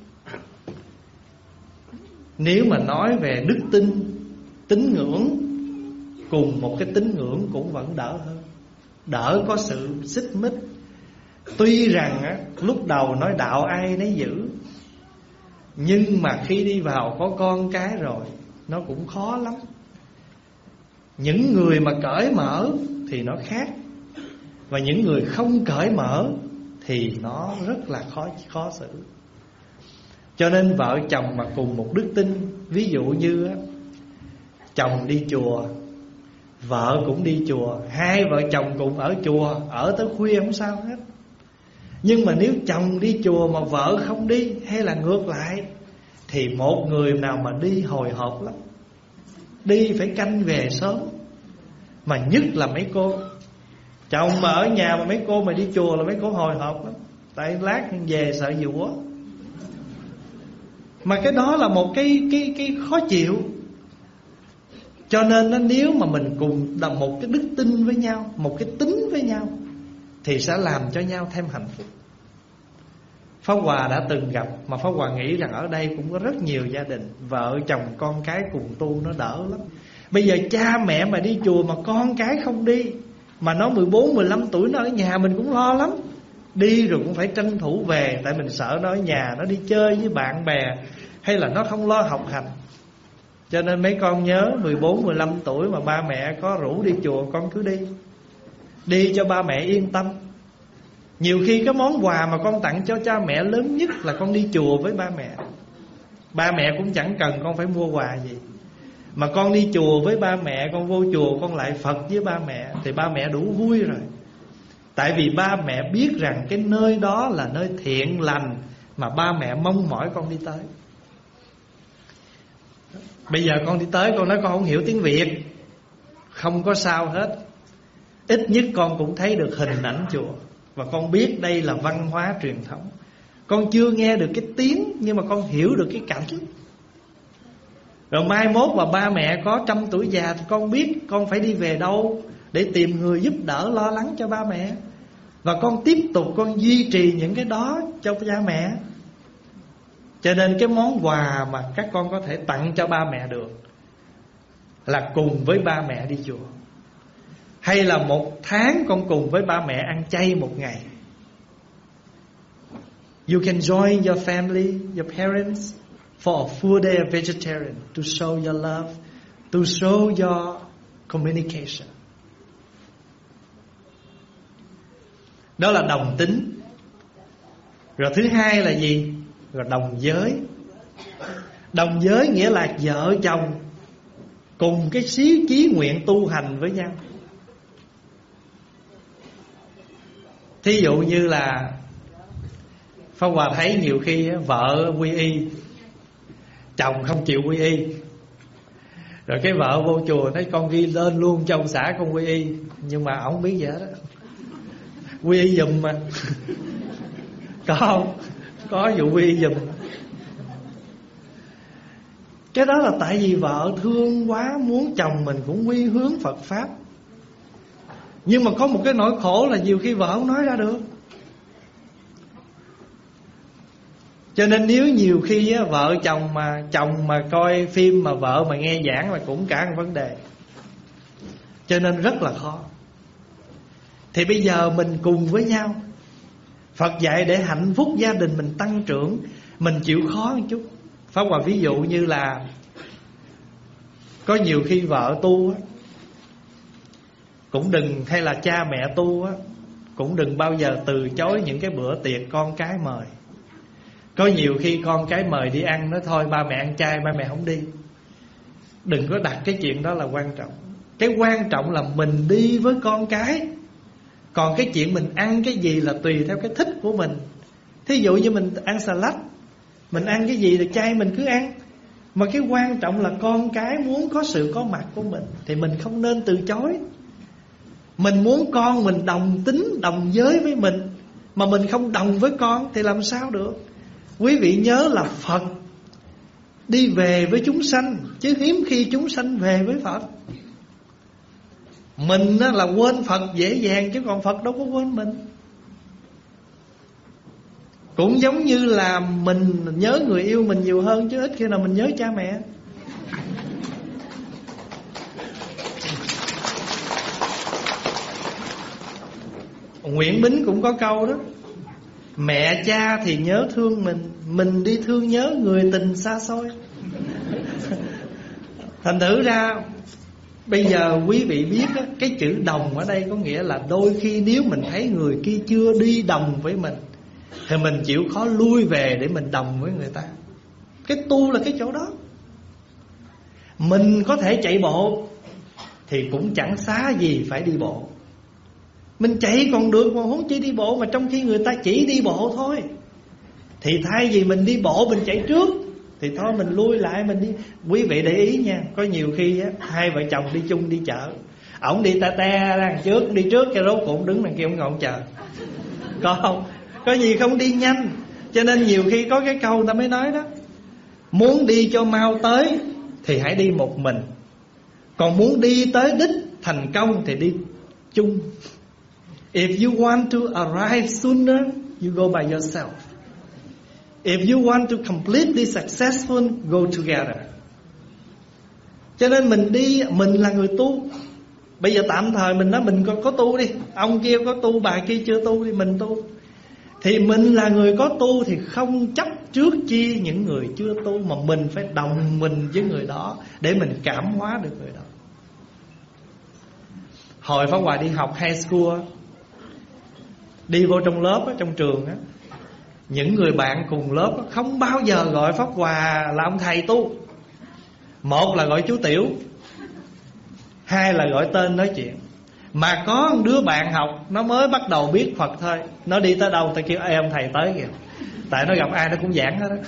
Nếu mà nói về đức tin, tín ngưỡng, cùng một cái tín ngưỡng cũng vẫn đỡ hơn, đỡ có sự xích mích. Tuy rằng á, lúc đầu nói đạo ai nấy giữ, nhưng mà khi đi vào có con cái rồi nó cũng khó lắm. Những người mà cởi mở thì nó khác, và những người không cởi mở thì nó rất là khó, khó xử. Cho nên vợ chồng mà cùng một đức tin, ví dụ như á, chồng đi chùa, vợ cũng đi chùa, hai vợ chồng cùng ở chùa, ở tới khuya không sao hết. Nhưng mà nếu chồng đi chùa mà vợ không đi, hay là ngược lại, thì một người nào mà đi hồi hộp lắm. Đi phải canh về sớm. Mà nhất là mấy cô chồng mà ở nhà mà mấy cô mà đi chùa là mấy cô hồi hộp lắm. Tại lát về sợ dũa. Mà cái đó là một cái, cái, cái khó chịu. Cho nên nó, nếu mà mình cùng là một cái đức tin với nhau, một cái tính với nhau, thì sẽ làm cho nhau thêm hạnh phúc. Pháp Hòa đã từng gặp, mà Pháp Hòa nghĩ rằng ở đây cũng có rất nhiều gia đình vợ chồng con cái cùng tu nó đỡ lắm. Bây giờ cha mẹ mà đi chùa mà con cái không đi, mà nó mười bốn, mười lăm tuổi nó ở nhà, mình cũng lo lắm. Đi rồi cũng phải tranh thủ về, tại mình sợ nó ở nhà nó đi chơi với bạn bè, hay là nó không lo học hành. Cho nên mấy con nhớ mười bốn, mười lăm tuổi mà ba mẹ có rủ đi chùa, con cứ đi. Đi cho ba mẹ yên tâm. Nhiều khi cái món quà mà con tặng cho cha mẹ lớn nhất là con đi chùa với ba mẹ. Ba mẹ cũng chẳng cần con phải mua quà gì, mà con đi chùa với ba mẹ, con vô chùa con lại Phật với ba mẹ, thì ba mẹ đủ vui rồi. Tại vì ba mẹ biết rằng cái nơi đó là nơi thiện lành mà ba mẹ mong mỏi con đi tới. Bây giờ con đi tới, con nói con không hiểu tiếng Việt, không có sao hết. Ít nhất con cũng thấy được hình ảnh chùa, và con biết đây là văn hóa truyền thống. Con chưa nghe được cái tiếng, nhưng mà con hiểu được cái cảnh. Rồi mai mốt mà ba mẹ có trăm tuổi già thì con biết con phải đi về đâu để tìm người giúp đỡ lo lắng cho ba mẹ. Và con tiếp tục con duy trì những cái đó cho cha mẹ. Cho nên cái món quà mà các con có thể tặng cho ba mẹ được là cùng với ba mẹ đi chùa. Hay là một tháng con cùng với ba mẹ ăn chay một ngày. You can join your family, your parents for a full day of vegetarian to show your love, to show your communication. Đó là đồng tính. Rồi thứ hai là gì? Rồi đồng giới. Đồng giới nghĩa là vợ chồng cùng cái xí chí nguyện tu hành với nhau. Thí dụ như là Pháp Hòa thấy nhiều khi vợ quy y, chồng không chịu quy y. Rồi cái vợ vô chùa nói con ghi lên luôn cho ông xã con quy y, nhưng mà ổng biết vậy đó. Quy y giùm mà. Có không? Có vụ quy y giùm. Cái đó là tại vì vợ thương quá, muốn chồng mình cũng quy hướng Phật Pháp. Nhưng mà có một cái nỗi khổ là nhiều khi vợ không nói ra được. Cho nên nếu nhiều khi á, vợ chồng mà chồng mà coi phim mà vợ mà nghe giảng là cũng cả một vấn đề. Cho nên rất là khó. Thì bây giờ mình cùng với nhau. Phật dạy để hạnh phúc gia đình mình tăng trưởng, mình chịu khó một chút. Pháp Hòa ví dụ như là có nhiều khi vợ tu á, cũng đừng, hay là cha mẹ tu á, cũng đừng bao giờ từ chối những cái bữa tiệc con cái mời. Có nhiều khi con cái mời đi ăn, nói thôi ba mẹ ăn chay, ba mẹ không đi. Đừng có đặt cái chuyện đó là quan trọng. Cái quan trọng là mình đi với con cái. Còn cái chuyện mình ăn cái gì là tùy theo cái thích của mình. Thí dụ như mình ăn salad, mình ăn cái gì thì chay mình cứ ăn. Mà cái quan trọng là con cái muốn có sự có mặt của mình thì mình không nên từ chối. Mình muốn con mình đồng tính, đồng giới với mình, mà mình không đồng với con thì làm sao được. Quý vị nhớ là Phật đi về với chúng sanh, chứ hiếm khi chúng sanh về với Phật. Mình là quên Phật dễ dàng, chứ còn Phật đâu có quên mình. Cũng giống như là mình nhớ người yêu mình nhiều hơn, chứ ít khi nào mình nhớ cha mẹ. Nguyễn Bính cũng có câu đó: mẹ cha thì nhớ thương mình, mình đi thương nhớ người tình xa xôi. Thành thử ra bây giờ quý vị biết á, cái chữ đồng ở đây có nghĩa là đôi khi nếu mình thấy người kia chưa đi đồng với mình thì mình chịu khó lui về để mình đồng với người ta. Cái tu là cái chỗ đó. Mình có thể chạy bộ thì cũng chẳng xá gì phải đi bộ. Mình chạy còn được mà huống chi đi bộ, mà trong khi người ta chỉ đi bộ thôi. Thì thay vì mình đi bộ mình chạy trước thì thôi mình lui lại mình đi. Quý vị để ý nha, có nhiều khi á, hai vợ chồng đi chung đi chợ, ổng đi ta te đằng trước, đi trước cái rốt cũng đứng đằng kia ổng ngồi ổng chờ. Có không? Có gì không đi nhanh. Cho nên nhiều khi có cái câu ta mới nói đó: muốn đi cho mau tới thì hãy đi một mình, còn muốn đi tới đích thành công thì đi chung. If you want to arrive sooner, you go by yourself. If you want to completely successful, go together. Cho nên mình đi, mình là người tu. Bây giờ tạm thời mình nói mình có, có tu đi. Ông kia có tu, bà kia chưa tu đi, mình tu. Thì mình là người có tu thì không chấp trước chi những người chưa tu, mà mình phải đồng mình với người đó để mình cảm hóa được người đó. Hồi Pháp Hòa đi học high school, đi vô trong lớp á, trong trường á, những người bạn cùng lớp á, không bao giờ gọi Pháp Hòa là ông thầy tu. Một là gọi chú Tiểu, hai là gọi tên nói chuyện. Mà có một đứa bạn học, nó mới bắt đầu biết Phật thôi, nó đi tới đâu ta kêu ê ông thầy tới kìa. Tại nó gặp ai nó cũng giảng hết đó.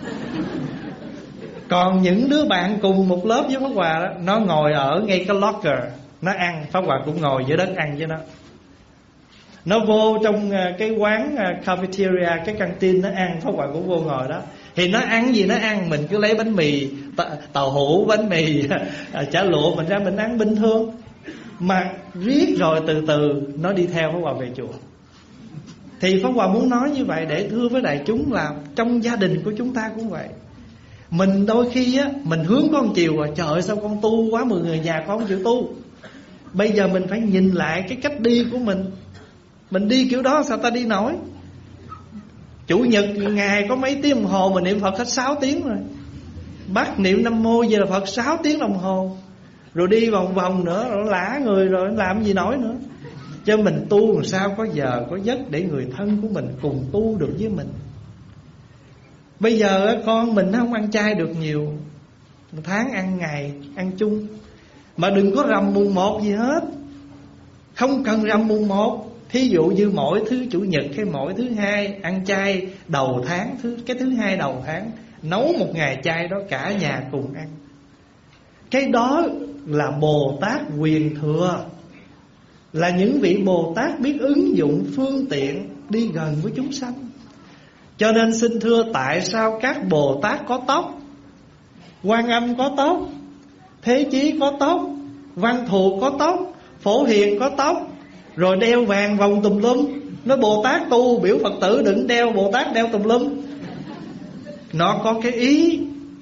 Còn những đứa bạn cùng một lớp với Pháp Hòa đó, nó ngồi ở ngay cái locker, nó ăn, Pháp Hòa cũng ngồi dưới đất ăn với nó. Nó vô trong cái quán cafeteria, cái căng tin nó ăn, Pháp Hòa cũng vô ngồi đó. Thì nó ăn gì nó ăn, mình cứ lấy bánh mì tàu hũ, bánh mì chả lụa mình ra mình ăn bình thường. Mà riết rồi từ từ nó đi theo Pháp Hòa về chùa. Thì Pháp Hòa muốn nói như vậy để thưa với đại chúng là trong gia đình của chúng ta cũng vậy. Mình đôi khi á, mình hướng con chiều à, trời ơi sao con tu quá, mười người nhà con không chịu tu. Bây giờ mình phải nhìn lại cái cách đi của mình. Mình đi kiểu đó sao ta đi nổi. Chủ nhật ngày có mấy tiếng đồng hồ mà niệm Phật hết sáu tiếng rồi. Bắt niệm Nam Mô về là Phật sáu tiếng đồng hồ. Rồi đi vòng vòng nữa, rồi lả người rồi làm gì nổi nữa. Cho mình tu làm sao có giờ có giấc để người thân của mình cùng tu được với mình. Bây giờ con mình nó không ăn chay được nhiều, một tháng ăn ngày, ăn chung. Mà đừng có rằm mùng một gì hết. Không cần rằm mùng một. Thí dụ như mỗi thứ chủ nhật hay mỗi thứ hai ăn chay đầu tháng, thứ cái thứ hai đầu tháng, nấu một ngày chay đó cả nhà cùng ăn. Cái đó là Bồ Tát quyền thừa, là những vị Bồ Tát biết ứng dụng phương tiện đi gần với chúng sanh. Cho nên xin thưa, tại sao các Bồ Tát có tóc, Quan Âm có tóc, Thế Chí có tóc, Văn Thù có tóc, Phổ Hiền có tóc, rồi đeo vàng vòng tùm lum. Nói Bồ Tát tu biểu Phật tử đừng đeo, Bồ Tát đeo tùm lum. nó có cái ý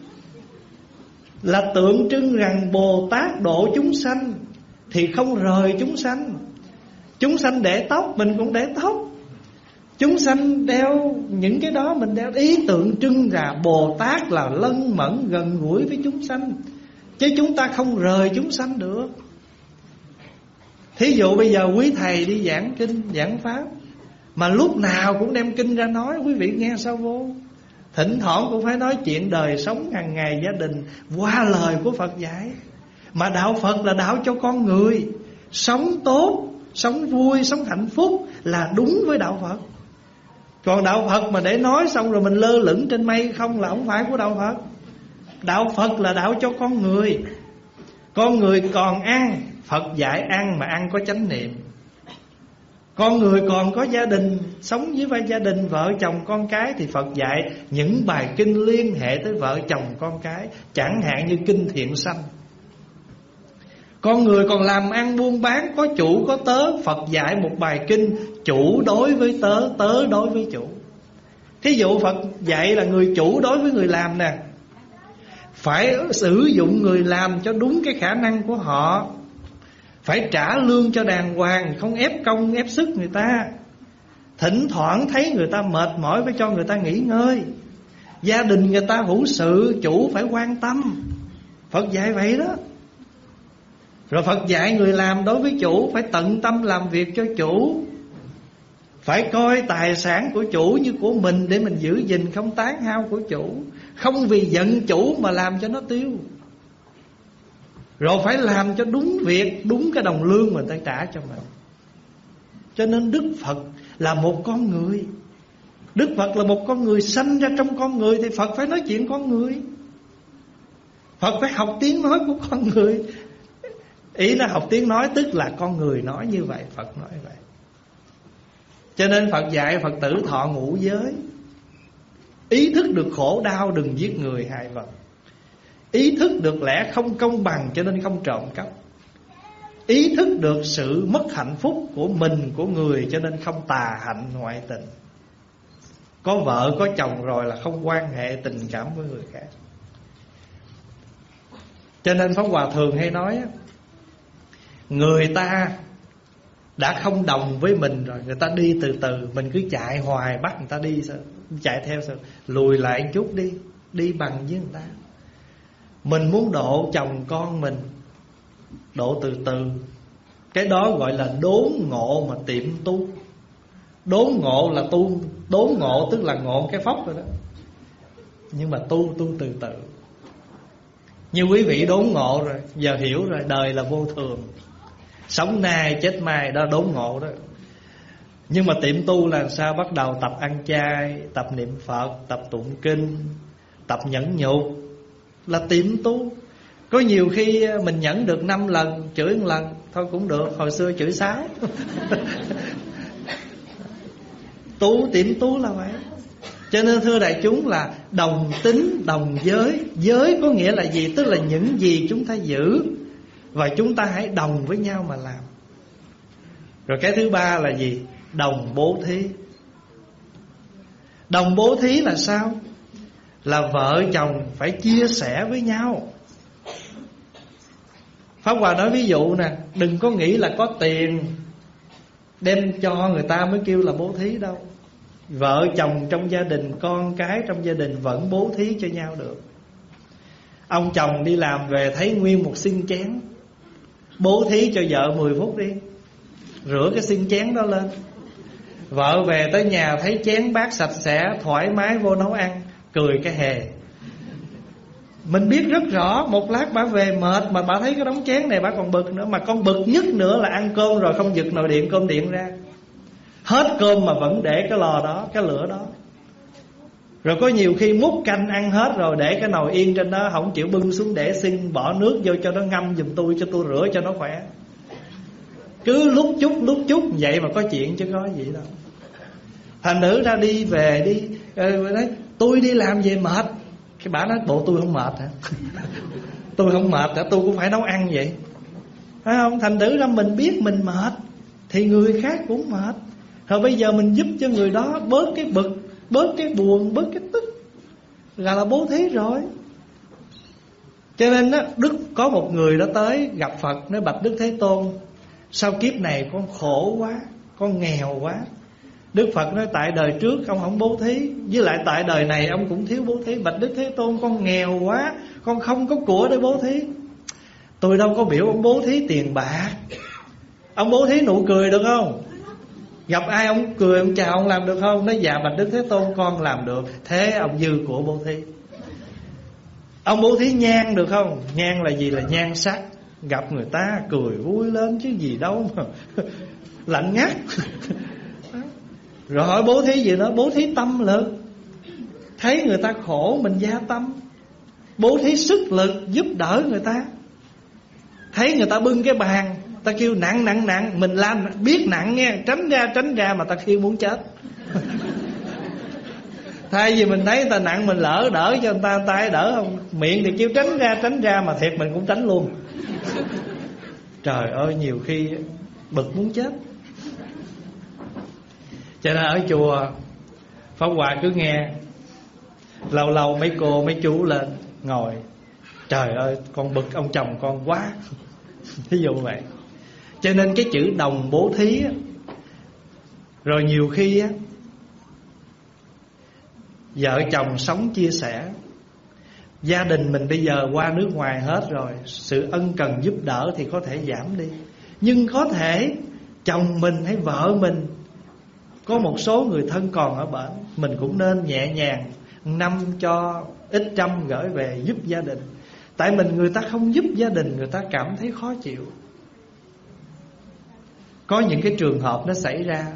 là tượng trưng rằng Bồ Tát độ chúng sanh thì không rời chúng sanh. Chúng sanh để tóc, mình cũng để tóc. Chúng sanh đeo những cái đó, mình đeo. Ý tượng trưng là Bồ Tát là lân mẫn gần gũi với chúng sanh, chứ chúng ta không rời chúng sanh được. Thí dụ bây giờ quý thầy đi giảng kinh, giảng pháp, mà lúc nào cũng đem kinh ra nói, quý vị nghe sao vô? Thỉnh thoảng cũng phải nói chuyện đời sống hàng ngày gia đình qua lời của Phật dạy. Mà đạo Phật là đạo cho con người sống tốt, sống vui, sống hạnh phúc là đúng với đạo Phật. Còn đạo Phật mà để nói xong rồi mình lơ lửng trên mây không là không phải của đạo Phật. Đạo Phật là đạo cho con người. Con người còn ăn, Phật dạy ăn mà ăn có chánh niệm. Con người còn có gia đình, sống với vai gia đình, vợ chồng con cái, thì Phật dạy những bài kinh liên hệ tới vợ chồng con cái, chẳng hạn như kinh Thiện Sanh. Con người còn làm ăn buôn bán, có chủ có tớ, Phật dạy một bài kinh chủ đối với tớ, tớ đối với chủ. Thí dụ Phật dạy là người chủ đối với người làm nè, phải sử dụng người làm cho đúng cái khả năng của họ, phải trả lương cho đàng hoàng, không ép công ép sức người ta. Thỉnh thoảng thấy người ta mệt mỏi phải cho người ta nghỉ ngơi. Gia đình người ta hữu sự, chủ phải quan tâm. Phật dạy vậy đó. Rồi Phật dạy người làm đối với chủ phải tận tâm làm việc cho chủ, phải coi tài sản của chủ như của mình để mình giữ gìn, không tán hao của chủ, không vì giận chủ mà làm cho nó tiêu. Rồi phải làm cho đúng việc, đúng cái đồng lương mà người ta trả cho mình. Cho nên Đức Phật là một con người. Đức Phật là một con người, sanh ra trong con người thì Phật phải nói chuyện con người. Phật phải học tiếng nói của con người. Ý là học tiếng nói tức là con người nói như vậy, Phật nói vậy. Cho nên Phật dạy Phật tử thọ ngũ giới. Ý thức được khổ đau đừng giết người hại vật. Ý thức được lẽ không công bằng cho nên không trộm cắp. Ý thức được sự mất hạnh phúc của mình, của người, cho nên không tà hạnh ngoại tình. Có vợ có chồng rồi là không quan hệ tình cảm với người khác. Cho nên Pháp Hòa thường hay nói, người ta đã không đồng với mình rồi, người ta đi từ từ, mình cứ chạy hoài bắt người ta đi sao? Chạy theo sao? Lùi lại một chút đi, đi bằng với người ta. Mình muốn độ chồng con mình, độ từ từ. Cái đó gọi là đốn ngộ mà tiệm tu. Đốn ngộ là tu, đốn ngộ tức là ngộ cái phóc rồi đó. Nhưng mà tu, tu từ từ. Như quý vị đốn ngộ rồi, giờ hiểu rồi, đời là vô thường, sống nay chết mai, đó đốn ngộ đó. Nhưng mà tiệm tu là sao? Bắt đầu tập ăn chay, tập niệm Phật, tập tụng kinh, tập nhẫn nhục, là tiệm tu. Có nhiều khi mình nhẫn được năm lần, chửi một lần thôi cũng được. Hồi xưa chửi sáu. Tu, tiệm tu là vậy. Cho nên thưa đại chúng là đồng tính, đồng giới. Giới có nghĩa là gì? Tức là những gì chúng ta giữ, và chúng ta hãy đồng với nhau mà làm. Rồi cái thứ ba là gì? Đồng bố thí. Đồng bố thí là sao? Là vợ chồng phải chia sẻ với nhau. Pháp Hòa nói ví dụ nè, đừng có nghĩ là có tiền đem cho người ta mới kêu là bố thí đâu. Vợ chồng trong gia đình, con cái trong gia đình vẫn bố thí cho nhau được. Ông chồng đi làm về thấy nguyên một xin chén, bố thí cho vợ mười phút đi, rửa cái xin chén đó lên. Vợ về tới nhà thấy chén bát sạch sẽ, thoải mái vô nấu ăn, cười cái hề. Mình biết rất rõ, một lát bà về mệt mà bà thấy cái đống chén này bà còn bực nữa. Mà con bực nhất nữa là ăn cơm rồi không giật nồi điện, cơm điện ra. Hết cơm mà vẫn để cái lò đó, cái lửa đó. Rồi có nhiều khi múc canh ăn hết rồi để cái nồi yên trên đó, không chịu bưng xuống để xin bỏ nước vô cho nó ngâm giùm tôi, cho tôi rửa cho nó khỏe. Cứ lúc chút lúc chút vậy mà có chuyện chứ có gì đâu. Thành nữ ra đi về đi, nói tôi đi làm về mệt. Cái bà nói bộ tôi không mệt hả? Tôi không mệt hả? Tôi cũng phải nấu ăn vậy, phải không? Thành nữ ra mình biết mình mệt thì người khác cũng mệt. Rồi bây giờ mình giúp cho người đó bớt cái bực, bớt cái buồn, bớt cái tức. gọi là bố thí rồi. Cho nên đó, Đức có một người đó tới gặp Phật, nói: bạch Đức Thế Tôn, sao kiếp này con khổ quá, con nghèo quá. Đức Phật nói: tại đời trước ông không bố thí, với lại tại đời này ông cũng thiếu bố thí. Bạch Đức Thế Tôn, con nghèo quá, con không có của để bố thí. Tôi đâu có biểu ông bố thí tiền bạc. Ông bố thí nụ cười được không? Gặp ai ông cười, ông chào, ông làm được không? Nói: dạ bạch Đức Thế Tôn, con làm được. Thế ông dư của bố thí. Ông bố thí nhang được không? Nhang là gì? Là nhan sắc. Gặp người ta cười vui lên chứ gì đâu mà lạnh ngắt. Rồi hỏi bố thí gì nữa? Bố thí tâm lực. Thấy người ta khổ mình gia tâm, bố thí sức lực giúp đỡ người ta. Thấy người ta bưng cái bàn, ta kêu nặng nặng nặng, mình làm biết nặng nghe, tránh ra tránh ra mà ta kêu muốn chết. Thay vì mình thấy người ta nặng mình lỡ đỡ cho người ta, người ta đỡ không? Miệng thì kêu tránh ra tránh ra mà thiệt mình cũng tránh luôn. Trời ơi, nhiều khi bực muốn chết. Cho nên ở chùa Pháp Hòa cứ nghe, lâu lâu mấy cô mấy chú lên ngồi: trời ơi con bực ông chồng con quá. Ví dụ vậy. Cho nên cái chữ đồng bố thí á, rồi nhiều khi á, vợ chồng sống chia sẻ. Gia đình mình bây giờ qua nước ngoài hết rồi, sự ân cần giúp đỡ thì có thể giảm đi. Nhưng có thể chồng mình hay vợ mình, có một số người thân còn ở bển, mình cũng nên nhẹ nhàng năm cho ít trăm gửi về giúp gia đình. Tại mình người ta không giúp gia đình, người ta cảm thấy khó chịu. Có những cái trường hợp nó xảy ra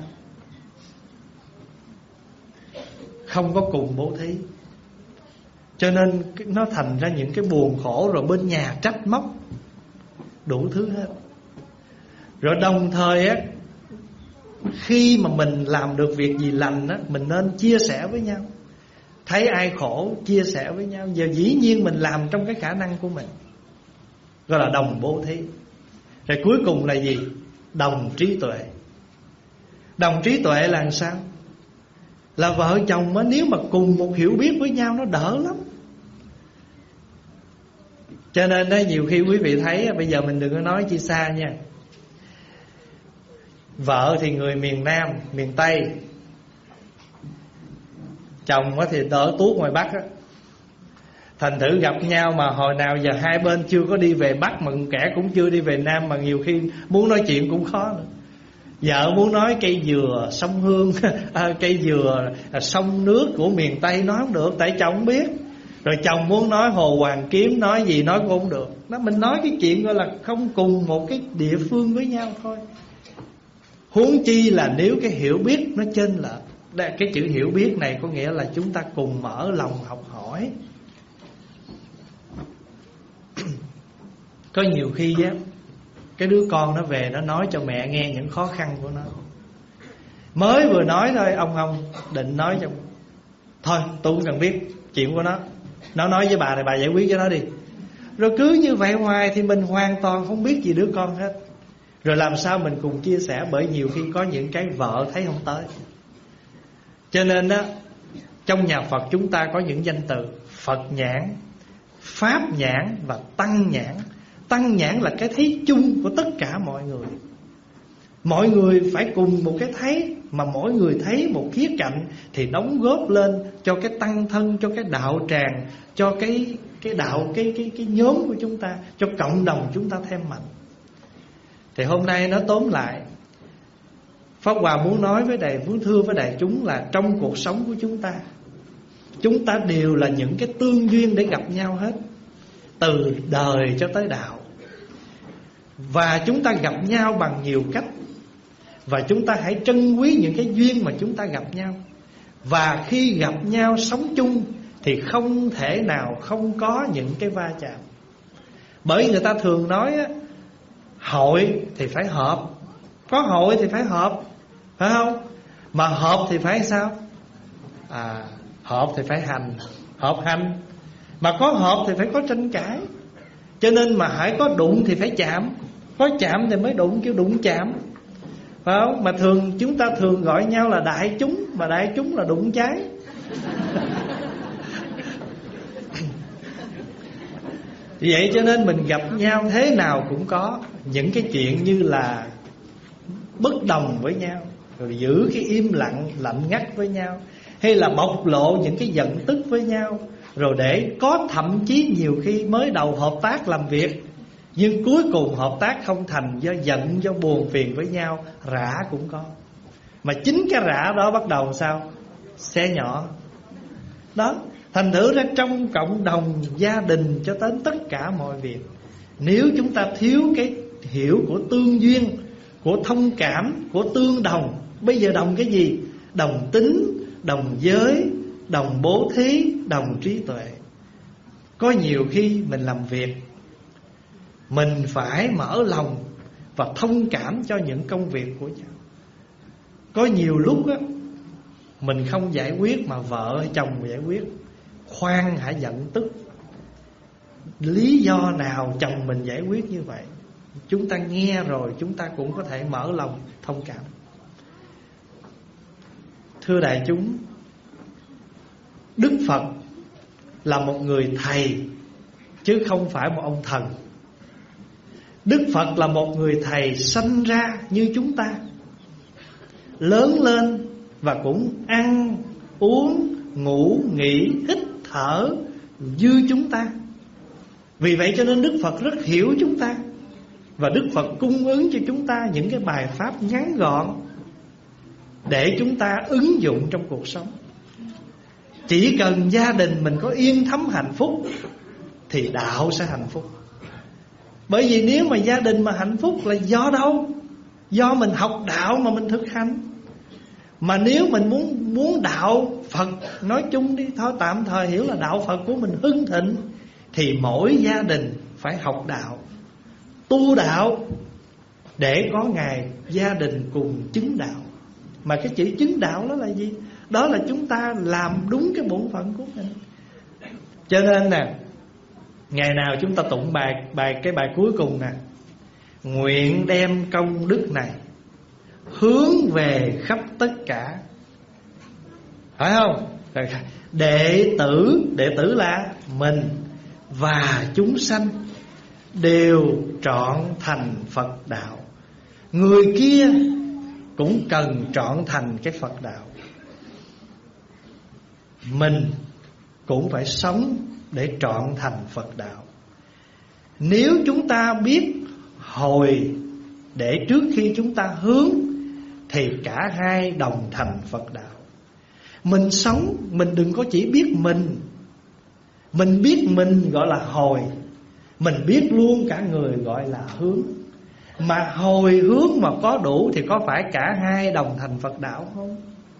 không có cùng bố thí, cho nên nó thành ra những cái buồn khổ, rồi bên nhà trách móc đủ thứ hết. Rồi đồng thời á, khi mà mình làm được việc gì lành á, mình nên chia sẻ với nhau. Thấy ai khổ chia sẻ với nhau. Giờ dĩ nhiên mình làm trong cái khả năng của mình, gọi là đồng bố thí. Rồi cuối cùng là gì? Đồng trí tuệ. Đồng trí tuệ là làm sao? Là vợ chồng á, nếu mà cùng một hiểu biết với nhau nó đỡ lắm. Cho nên đó, nhiều khi quý vị thấy, bây giờ mình đừng có nói chi xa nha. Vợ thì người miền Nam, miền Tây, chồng thì đỡ tuốt ngoài Bắc á. Thành thử gặp nhau mà hồi nào giờ hai bên chưa có đi về Bắc, mà kẻ cũng chưa đi về Nam, mà nhiều khi muốn nói chuyện cũng khó nữa. Vợ muốn nói cây dừa sông Hương, à, cây dừa sông nước của miền Tây nói không được, tại chồng không biết. Rồi chồng muốn nói Hồ Hoàn Kiếm, nói gì nói cũng không được. Nó mình nói cái chuyện gọi là không cùng một cái địa phương với nhau thôi. Huống chi là nếu cái hiểu biết nó chênh lệch. Cái chữ hiểu biết này có nghĩa là chúng ta cùng mở lòng học hỏi. Có nhiều khi á, cái đứa con nó về nó nói cho mẹ nghe những khó khăn của nó. Mới vừa nói thôi, ông ông định nói cho: thôi tôi không cần biết chuyện của nó, nó nói với bà này bà giải quyết cho nó đi. Rồi cứ như vậy hoài thì mình hoàn toàn không biết gì đứa con hết. Rồi làm sao mình cùng chia sẻ? Bởi nhiều khi có những cái vợ thấy không tới. Cho nên đó, trong nhà Phật chúng ta có những danh từ Phật nhãn, Pháp nhãn và Tăng nhãn. Tăng nhãn là cái thấy chung của tất cả mọi người. Mọi người phải cùng một cái thấy, mà mỗi người thấy một khía cạnh thì đóng góp lên cho cái tăng thân, cho cái đạo tràng, cho cái cái đạo cái cái cái nhóm của chúng ta, cho cộng đồng chúng ta thêm mạnh. Thì hôm nay nó tóm lại, Pháp Hòa muốn nói với đại, muốn thưa với đại chúng là trong cuộc sống của chúng ta, chúng ta đều là những cái tương duyên để gặp nhau hết, từ đời cho tới đạo. Và chúng ta gặp nhau bằng nhiều cách. Và chúng ta hãy trân quý những cái duyên mà chúng ta gặp nhau. Và khi gặp nhau sống chung thì không thể nào không có những cái va chạm. Bởi người ta thường nói á, hội thì phải hợp. Có hội thì phải hợp, phải không? Mà hợp thì phải sao? À, hợp thì phải hành, hợp hành. Mà có hợp thì phải có tranh cãi. Cho nên mà hãy có đụng thì phải chạm, có chạm thì mới đụng, kêu đụng chạm, phải không? Mà thường chúng ta thường gọi nhau là đại chúng, mà đại chúng là đụng trái. Vậy cho nên mình gặp nhau thế nào cũng có những cái chuyện như là bất đồng với nhau, rồi giữ cái im lặng lạnh ngắt với nhau, hay là bộc lộ những cái giận tức với nhau. Rồi để có thậm chí nhiều khi mới đầu hợp tác làm việc, nhưng cuối cùng hợp tác không thành do giận, do buồn phiền với nhau, rã cũng có. Mà chính cái rã đó bắt đầu sao? Xe nhỏ. Đó, thành thử ra trong cộng đồng, gia đình cho đến tất cả mọi việc, nếu chúng ta thiếu cái hiểu của tương duyên, của thông cảm, của tương đồng. Bây giờ đồng cái gì? Đồng tính, đồng giới, đồng bố thí, đồng trí tuệ. Có nhiều khi mình làm việc, mình phải mở lòng và thông cảm cho những công việc của nhau. Có nhiều lúc á, mình không giải quyết mà vợ hay chồng giải quyết. Khoan hãy giận tức. Lý do nào chồng mình giải quyết như vậy? Chúng ta nghe rồi chúng ta cũng có thể mở lòng thông cảm. Thưa đại chúng, Đức Phật là một người thầy, chứ không phải một ông thần. Đức Phật là một người thầy sanh ra như chúng ta, lớn lên và cũng ăn, uống, ngủ, nghỉ, hít, thở như chúng ta. Vì vậy cho nên Đức Phật rất hiểu chúng ta, và Đức Phật cung ứng cho chúng ta những cái bài pháp ngắn gọn để chúng ta ứng dụng trong cuộc sống. Chỉ cần gia đình mình có yên thấm hạnh phúc thì đạo sẽ hạnh phúc. Bởi vì nếu mà gia đình mà hạnh phúc là do đâu? Do mình học đạo mà mình thực hành. Mà nếu mình muốn muốn đạo Phật, nói chung đi thôi, tạm thời hiểu là đạo Phật của mình hưng thịnh, thì mỗi gia đình phải học đạo, tu đạo, để có ngày gia đình cùng chứng đạo. Mà cái chữ chứng đạo đó là gì? Đó là chúng ta làm đúng cái bổn phận của mình. Cho nên nè, ngày nào chúng ta tụng bài bài cái bài cuối cùng nè: nguyện đem công đức này hướng về khắp tất cả. Phải không? Đệ tử, đệ tử là mình và chúng sanh đều trọn thành Phật đạo. Người kia cũng cần trọn thành cái Phật đạo. Mình cũng phải sống để trọn thành Phật đạo. Nếu chúng ta biết hồi để trước khi chúng ta hướng, thì cả hai đồng thành Phật đạo. Mình sống, mình đừng có chỉ biết mình. Mình biết mình gọi là hồi, mình biết luôn cả người gọi là hướng. Mà hồi hướng mà có đủ thì có phải cả hai đồng thành Phật đạo không?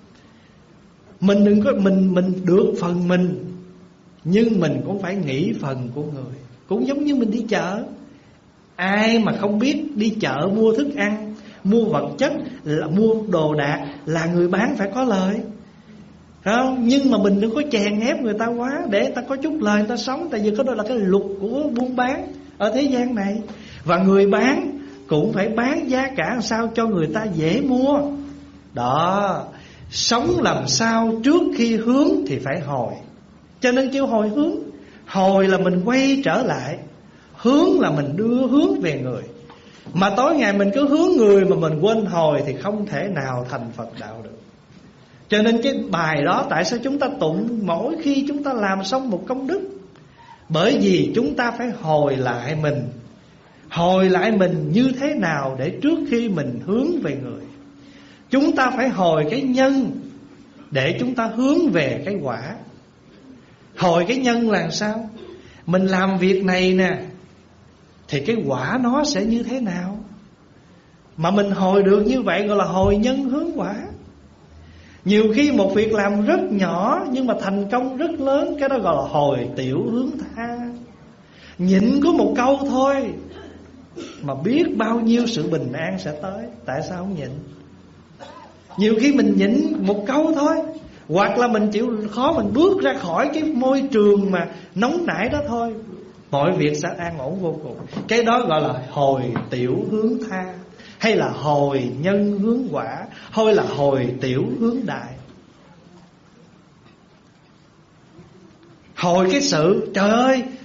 Mình đừng có mình mình được phần mình, nhưng mình cũng phải nghĩ phần của người. Cũng giống như mình đi chợ, ai mà không biết đi chợ mua thức ăn, mua vật chất, là mua đồ đạc, là người bán phải có lời, không? Nhưng mà mình đừng có chèn ép người ta quá, để người ta có chút lời người ta sống. Tại vì cái đó là cái luật của buôn bán ở thế gian này. Và người bán cũng phải bán giá cả làm sao cho người ta dễ mua. Đó, sống làm sao trước khi hướng thì phải hồi. Cho nên kêu hồi hướng. Hồi là mình quay trở lại, hướng là mình đưa hướng về người. Mà tối ngày mình cứ hướng người mà mình quên hồi thì không thể nào thành Phật đạo được. Cho nên cái bài đó tại sao chúng ta tụng mỗi khi chúng ta làm xong một công đức? Bởi vì chúng ta phải hồi lại mình. Hồi lại mình như thế nào để trước khi mình hướng về người? Chúng ta phải hồi cái nhân để chúng ta hướng về cái quả. Hồi cái nhân là sao? Mình làm việc này nè thì cái quả nó sẽ như thế nào? Mà mình hồi được như vậy gọi là hồi nhân hướng quả. Nhiều khi một việc làm rất nhỏ nhưng mà thành công rất lớn, cái đó gọi là hồi tiểu hướng tha. Nhịn có một câu thôi mà biết bao nhiêu sự bình an sẽ tới. Tại sao không nhịn? Nhiều khi mình nhịn một câu thôi, hoặc là mình chịu khó, mình bước ra khỏi cái môi trường mà nóng nảy đó thôi, mọi việc sẽ an ổn vô cùng. Cái đó gọi là hồi tiểu hướng tha, hay là hồi nhân hướng quả, hay là hồi tiểu hướng đại. Hồi cái sự, trời ơi,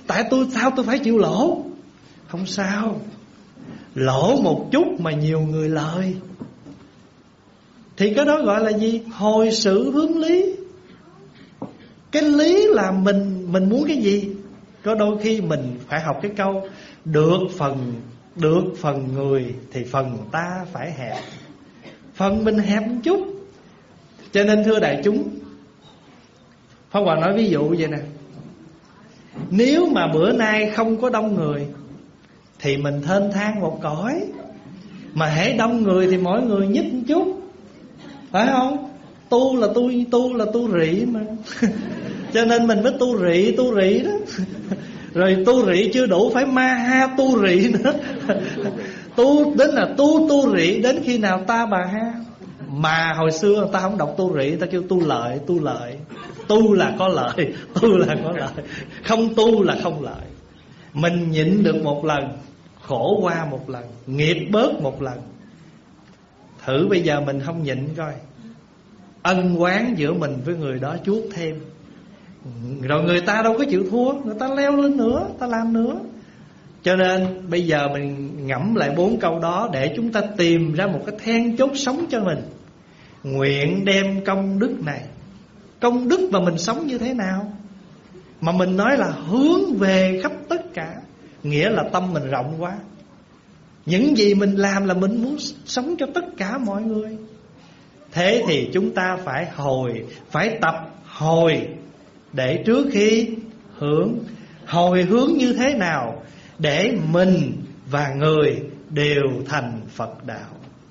Tại tôi sao tôi phải chịu lỗ? Không sao. Lỗ một chút mà nhiều người lợi, thì cái đó gọi là gì? Hồi sự hướng lý. Cái lý là mình mình muốn cái gì. Có đôi khi mình phải học cái câu được phần được phần người thì phần ta phải hẹp. Phần mình hẹp một chút. Cho nên thưa đại chúng, Pháp Hòa nói ví dụ vậy nè. Nếu mà bữa nay không có đông người thì mình thênh thang một cõi. Mà hễ đông người thì mỗi người nhích một chút, phải không? Tu là tu, tu là tu rị mà. Cho nên mình mới tu rị, tu rị đó. Rồi tu rị chưa đủ, phải ma ha tu rị nữa. Tu đến là tu tu rị đến khi nào ta bà ha. Mà hồi xưa người ta không đọc tu rị, ta kêu tu lợi, tu lợi. Tu là có lợi, tu là có lợi. Không tu là không lợi. Mình nhịn được một lần, khổ qua một lần, nghiệp bớt một lần. Thử bây giờ mình không nhịn coi, ân oán giữa mình với người đó chuốt thêm. Rồi người ta đâu có chịu thua, người ta leo lên nữa, ta làm nữa. Cho nên bây giờ mình ngẫm lại bốn câu đó để chúng ta tìm ra một cái then chốt sống cho mình. Nguyện đem công đức này. Công đức mà mình sống như thế nào? Mà mình nói là hướng về khắp tất cả, nghĩa là tâm mình rộng quá. Những gì mình làm là mình muốn sống cho tất cả mọi người. Thế thì chúng ta phải hồi, phải tập hồi để trước khi hướng. Hồi hướng như thế nào để mình và người đều thành Phật đạo.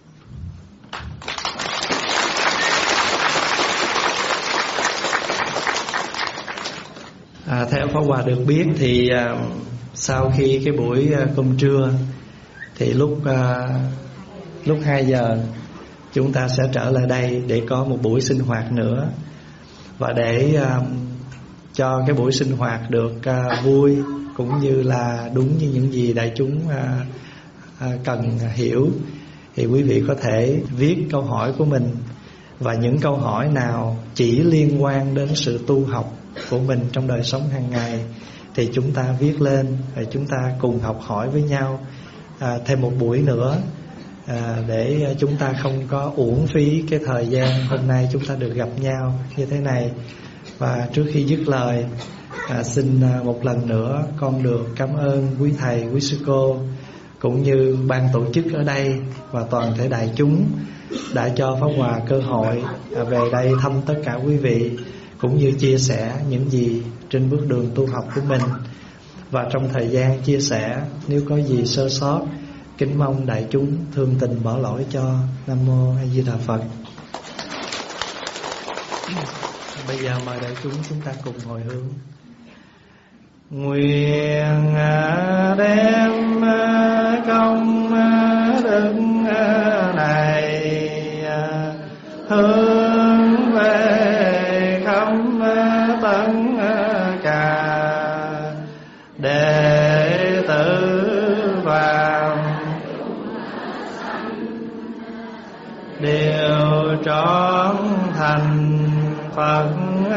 À, theo Pháp Hòa được biết thì à, sau khi cái buổi à, cơm trưa thì lúc à, lúc hai giờ chúng ta sẽ trở lại đây để có một buổi sinh hoạt nữa. Và để à, cho cái buổi sinh hoạt được à, vui cũng như là đúng như những gì đại chúng à, à, cần hiểu, thì quý vị có thể viết câu hỏi của mình. Và những câu hỏi nào chỉ liên quan đến sự tu học của mình trong đời sống hàng ngày thì chúng ta viết lên, và chúng ta cùng học hỏi với nhau à, thêm một buổi nữa, à, để chúng ta không có uổng phí cái thời gian hôm nay chúng ta được gặp nhau như thế này. Và trước khi dứt lời, à, xin một lần nữa con được cảm ơn quý thầy, quý sư cô cũng như ban tổ chức ở đây và toàn thể đại chúng đã cho Pháp Hòa cơ hội về đây thăm tất cả quý vị, cũng như chia sẻ những gì trên bước đường tu học của mình. Và trong thời gian chia sẻ, nếu có gì sơ sót, kính mong đại chúng thương tình bỏ lỗi cho. Nam Mô A Di Đà Phật. Bây giờ mời đại chúng chúng ta cùng hồi hướng. Nguyện đem công đức này hướng về khắp tất cả đệ tử phàm đều trọn thành Phật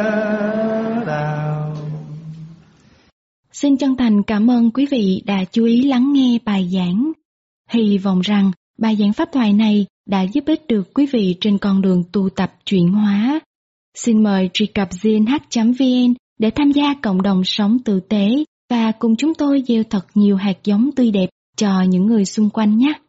đạo. Xin chân thành cảm ơn quý vị đã chú ý lắng nghe bài giảng. Hy vọng rằng bài giảng pháp thoại này đã giúp ích được quý vị trên con đường tu tập chuyển hóa. Xin mời truy cập giê en hát chấm vê en để tham gia cộng đồng sống tử tế và cùng chúng tôi gieo thật nhiều hạt giống tươi đẹp cho những người xung quanh nhé.